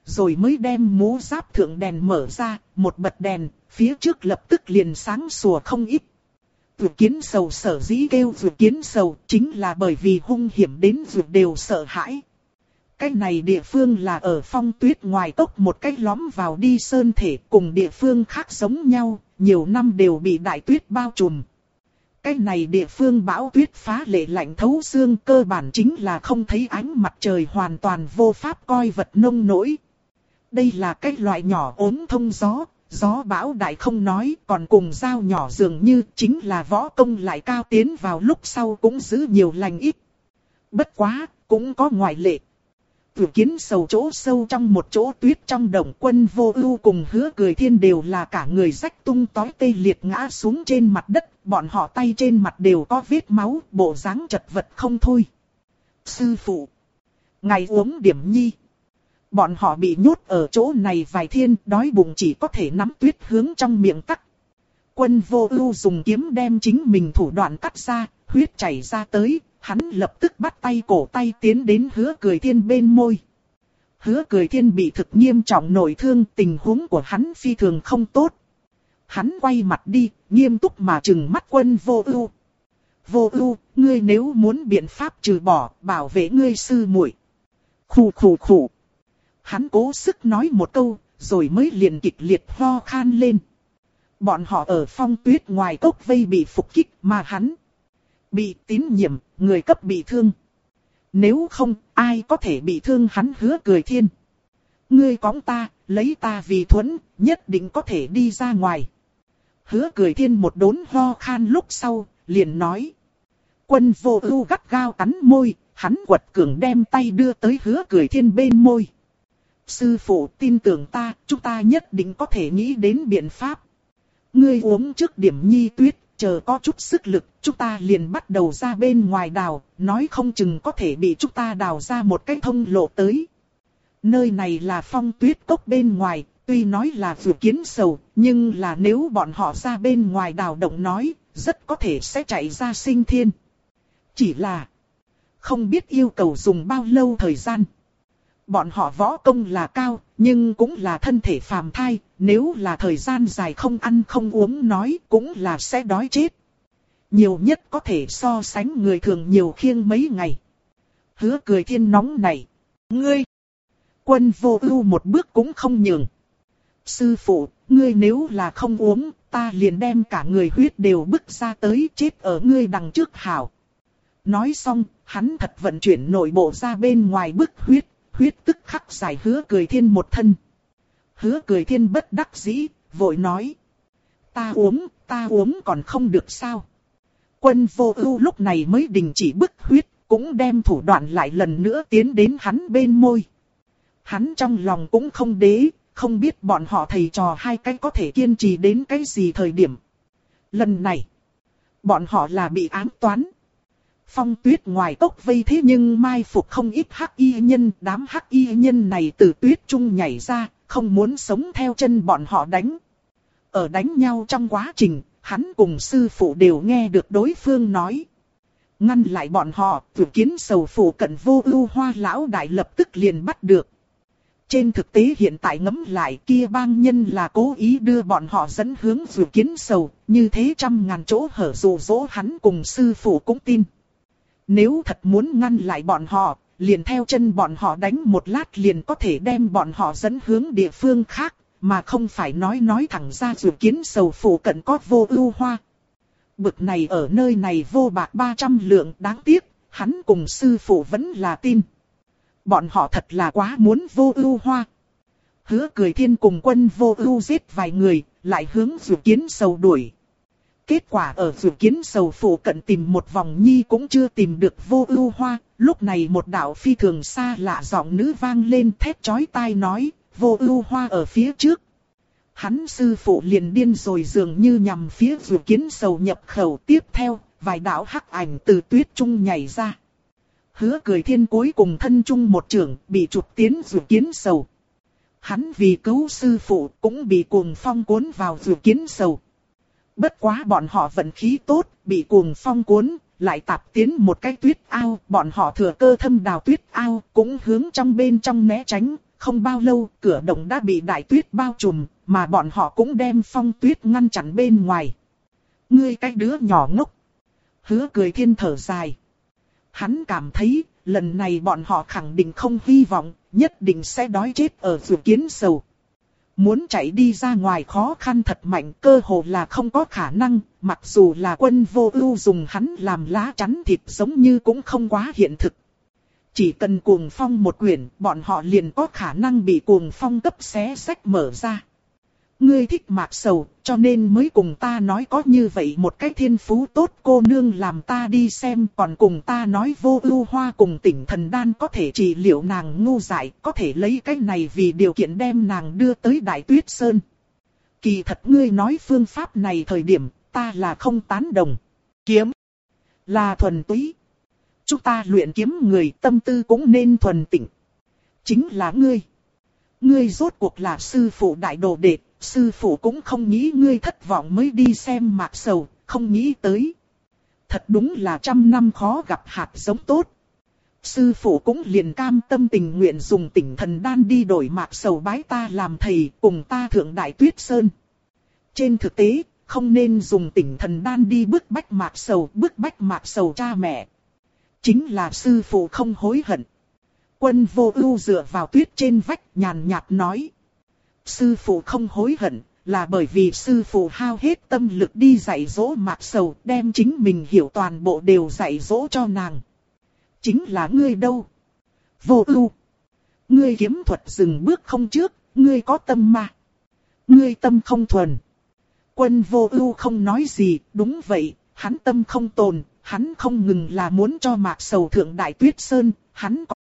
rồi mới đem mũ giáp thượng đèn mở ra, một bật đèn, phía trước lập tức liền sáng sủa không ít. Vượt kiến sầu sở dĩ kêu vượt kiến sầu chính là bởi vì hung hiểm đến vượt đều sợ hãi. Cái này địa phương là ở Phong Tuyết ngoài cốc một cái lõm vào đi sơn thể, cùng địa phương khác giống nhau, nhiều năm đều bị đại tuyết bao trùm. Cái này địa phương bão tuyết phá lệ lạnh thấu xương, cơ bản chính là không thấy ánh mặt trời, hoàn toàn vô pháp coi vật nông nỗi. Đây là cái loại nhỏ ốm thông gió, gió bão đại không nói, còn cùng dao nhỏ dường như chính là võ công lại cao tiến vào lúc sau cũng giữ nhiều lành ít. Bất quá, cũng có ngoại lệ. Tử kiến sầu chỗ sâu trong một chỗ tuyết trong đồng, Quân Vô Ưu cùng Hứa Cười Thiên đều là cả người rách tung tóe tê liệt ngã xuống trên mặt đất, bọn họ tay trên mặt đều có vết máu, bộ dáng chật vật không thôi. Sư phụ, ngài uống điểm nhi. Bọn họ bị nhốt ở chỗ này vài thiên, đói bụng chỉ có thể nắm tuyết hướng trong miệng cắt. Quân Vô Ưu dùng kiếm đem chính mình thủ đoạn cắt ra, huyết chảy ra tới. Hắn lập tức bắt tay cổ tay tiến đến Hứa Cười Thiên bên môi. Hứa Cười Thiên bị thực nghiêm trọng nội thương, tình huống của hắn phi thường không tốt. Hắn quay mặt đi, nghiêm túc mà trừng mắt Quân Vô Ưu. Vô Ưu, ngươi nếu muốn biện pháp trừ bỏ, bảo vệ ngươi sư muội. Khụ khụ khụ. Hắn cố sức nói một câu, rồi mới liền kịch liệt ho khan lên. Bọn họ ở Phong Tuyết ngoài cốc vây bị phục kích, mà hắn bị tín nhiệm, người cấp bị thương. Nếu không, ai có thể bị thương hắn? Hứa Cười Thiên. Ngươi cõng ta, lấy ta vì thuẫn, nhất định có thể đi ra ngoài. Hứa Cười Thiên một đốn ho khan lúc sau, liền nói. Quân Vô Ưu gắt gao cắn môi, hắn quật cường đem tay đưa tới Hứa Cười Thiên bên môi. Sư phụ tin tưởng ta, chúng ta nhất định có thể nghĩ đến biện pháp. Ngươi uống trước điểm nhi tuyết. Chờ có chút sức lực, chúng ta liền bắt đầu ra bên ngoài đào, nói không chừng có thể bị chúng ta đào ra một cái thông lộ tới. Nơi này là Phong Tuyết cốc bên ngoài, tuy nói là Vượt Kiến sầu, nhưng là nếu bọn họ ra bên ngoài đào động nói, rất có thể sẽ chạy ra sinh thiên. Chỉ là không biết yêu cầu dùng bao lâu thời gian. Bọn họ võ công là cao, nhưng cũng là thân thể phàm thai, nếu là thời gian dài không ăn không uống nói cũng là sẽ đói chết. Nhiều nhất có thể so sánh người thường nhiều khiêng mấy ngày. Hứa Cười Thiên nóng này. Ngươi! Quân Vô Ưu một bước cũng không nhường. Sư phụ, ngươi nếu là không uống, ta liền đem cả người huyết đều bứt ra tới, chết ở ngươi đằng trước hảo. Nói xong, hắn thật vận chuyển nội bộ ra bên ngoài bức huyết. Huyết tức khắc giải Hứa Cười Thiên một thân. Hứa Cười Thiên bất đắc dĩ, vội nói. Ta uống còn không được sao. Quân Vô Ưu lúc này mới đình chỉ bức huyết, cũng đem thủ đoạn lại lần nữa tiến đến hắn bên môi. Hắn trong lòng cũng không đế, không biết bọn họ thầy trò hai cái có thể kiên trì đến cái gì thời điểm. Lần này, bọn họ là bị ám toán. Phong Tuyết ngoài cốc vây thế nhưng mai phục không ít hắc y nhân, đám hắc y nhân này từ tuyết trung nhảy ra, không muốn sống theo chân bọn họ đánh. Ở đánh nhau trong quá trình, hắn cùng sư phụ đều nghe được đối phương nói. Ngăn lại bọn họ, Vượt Kiến sầu phụ cận Vô Ưu Hoa lão đại lập tức liền bắt được. Trên thực tế hiện tại ngẫm lại, kia bang nhân là cố ý đưa bọn họ dẫn hướng Vượt Kiến sầu, như thế trăm ngàn chỗ hở dụ dỗ hắn cùng sư phụ cũng tin. Nếu thật muốn ngăn lại bọn họ, liền theo chân bọn họ đánh một lát liền có thể đem bọn họ dẫn hướng địa phương khác, mà không phải nói thẳng ra Vượt Kiến sầu phụ cận có Vô Ưu Hoa. Bực này ở nơi này vô bạc 300 lượng, đáng tiếc, hắn cùng sư phụ vẫn là tin. Bọn họ thật là quá muốn Vô Ưu Hoa. Hứa Cười Thiên cùng Quân Vô Ưu giết vài người, lại hướng Vượt Kiến sầu đuổi. Kết quả ở Vượt Kiến sầu phụ cận tìm một vòng nhi cũng chưa tìm được Vô Ưu Hoa. Lúc này một đạo phi thường xa lạ giọng nữ vang lên thét chói tai nói, Vô Ưu Hoa ở phía trước. Hắn sư phụ liền điên rồi, dường như nhằm phía Vượt Kiến sầu nhập khẩu. Tiếp theo, vài đạo hắc ảnh từ tuyết trung nhảy ra. Hứa Cười Thiên cuối cùng thân chung một chưởng, bị chụp tiến Vượt Kiến sầu. Hắn vì cứu sư phụ cũng bị cuồng phong cuốn vào Vượt Kiến sầu. Bất quá bọn họ vận khí tốt, bị cuồng phong cuốn, lại tạp tiến một cái tuyết ao. Bọn họ thừa cơ thâm đào tuyết ao, cũng hướng trong bên trong né tránh, không bao lâu, cửa động đã bị đại tuyết bao trùm, mà bọn họ cũng đem phong tuyết ngăn chặn bên ngoài. Ngươi cái đứa nhỏ ngốc. Hứa cười thiên thở dài. Hắn cảm thấy, lần này bọn họ khẳng định không hy vọng, nhất định sẽ đói chết ở Vượt Kiến Sầu. Muốn chạy đi ra ngoài khó khăn thật mạnh, cơ hồ là không có khả năng, mặc dù là Quân Vô Ưu dùng hắn làm lá chắn thịt giống như cũng không quá hiện thực. Chỉ cần cuồng phong một quyển, bọn họ liền có khả năng bị cuồng phong cấp xé rách mở ra. Ngươi thích Mạc Sầu, cho nên mới cùng ta nói có như vậy một cái thiên phú tốt cô nương làm ta đi xem, còn cùng ta nói Vô Ưu Hoa cùng Tỉnh Thần Đan có thể trị liệu nàng ngu dại, có thể lấy cái này vì điều kiện đem nàng đưa tới Đại Tuyết Sơn. Kỳ thật ngươi nói phương pháp này thời điểm, ta là không tán đồng. Kiếm là thuần túy. Chúng ta luyện kiếm người tâm tư cũng nên thuần tịnh. Chính là ngươi. Ngươi rốt cuộc là sư phụ đại đồ đệ, sư phụ cũng không nghĩ ngươi thất vọng mới đi xem Mạc Sầu, không nghĩ tới. Thật đúng là 100 năm khó gặp hạt giống tốt. Sư phụ cũng liền cam tâm tình nguyện dùng Tỉnh Thần Đan đi đổi Mạc Sầu bái ta làm thầy, cùng ta thượng Đại Tuyết Sơn. Trên thực tế, không nên dùng Tỉnh Thần Đan đi bức bách Mạc Sầu cha mẹ. Chính là sư phụ không hối hận. Quân Vô Ưu dựa vào tuyết trên vách nhàn nhạt nói. Sư phụ không hối hận, là bởi vì sư phụ hao hết tâm lực đi dạy dỗ Mạc Sầu, đem chính mình hiểu toàn bộ đều dạy dỗ cho nàng. Chính là ngươi đâu? Vô Ưu. Ngươi kiếm thuật dừng bước không trước, ngươi có tâm mà. Ngươi tâm không thuần. Quân Vô Ưu không nói gì, đúng vậy, hắn tâm không tồn, hắn không ngừng là muốn cho Mạc Sầu thượng Đại Tuyết Sơn, hắn